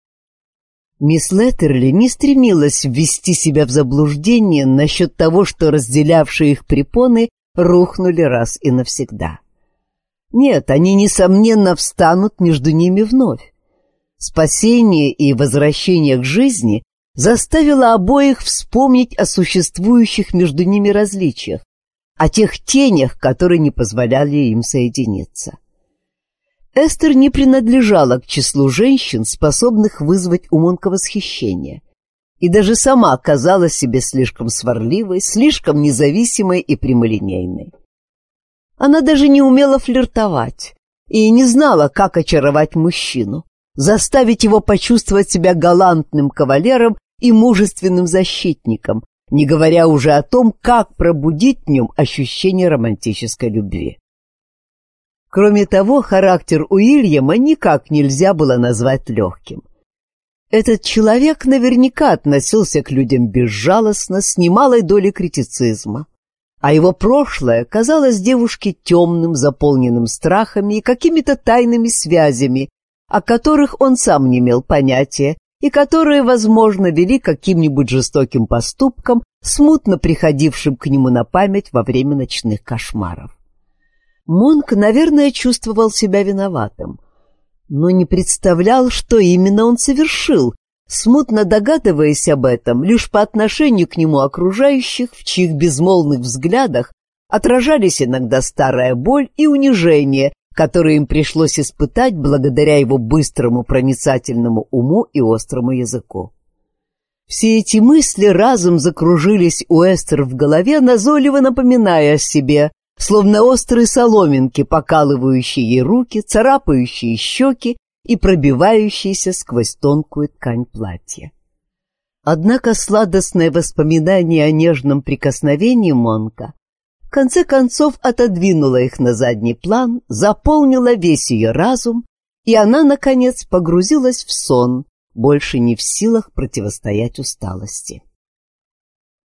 Мисс Леттерли не стремилась ввести себя в заблуждение насчет того, что разделявшие их препоны рухнули раз и навсегда. Нет, они, несомненно, встанут между ними вновь. Спасение и возвращение к жизни заставило обоих вспомнить о существующих между ними различиях, о тех тенях, которые не позволяли им соединиться. Эстер не принадлежала к числу женщин, способных вызвать у Монка восхищение, и даже сама казалась себе слишком сварливой, слишком независимой и прямолинейной. Она даже не умела флиртовать и не знала, как очаровать мужчину, заставить его почувствовать себя галантным кавалером и мужественным защитником, не говоря уже о том, как пробудить в нем ощущение романтической любви. Кроме того, характер Уильяма никак нельзя было назвать легким. Этот человек наверняка относился к людям безжалостно, с немалой долей критицизма, а его прошлое казалось девушке темным, заполненным страхами и какими-то тайными связями, о которых он сам не имел понятия и которые, возможно, вели к каким-нибудь жестоким поступкам, смутно приходившим к нему на память во время ночных кошмаров. Монк, наверное, чувствовал себя виноватым, но не представлял, что именно он совершил, смутно догадываясь об этом лишь по отношению к нему окружающих, в чьих безмолвных взглядах отражались иногда старая боль и унижение, которые им пришлось испытать благодаря его быстрому проницательному уму и острому языку. Все эти мысли разом закружились у Эстер в голове, назойливо напоминая о себе, словно острые соломинки, покалывающие ей руки, царапающие щеки и пробивающиеся сквозь тонкую ткань платья. Однако сладостное воспоминание о нежном прикосновении Монка в конце концов отодвинуло их на задний план, заполнило весь ее разум, и она, наконец, погрузилась в сон, больше не в силах противостоять усталости.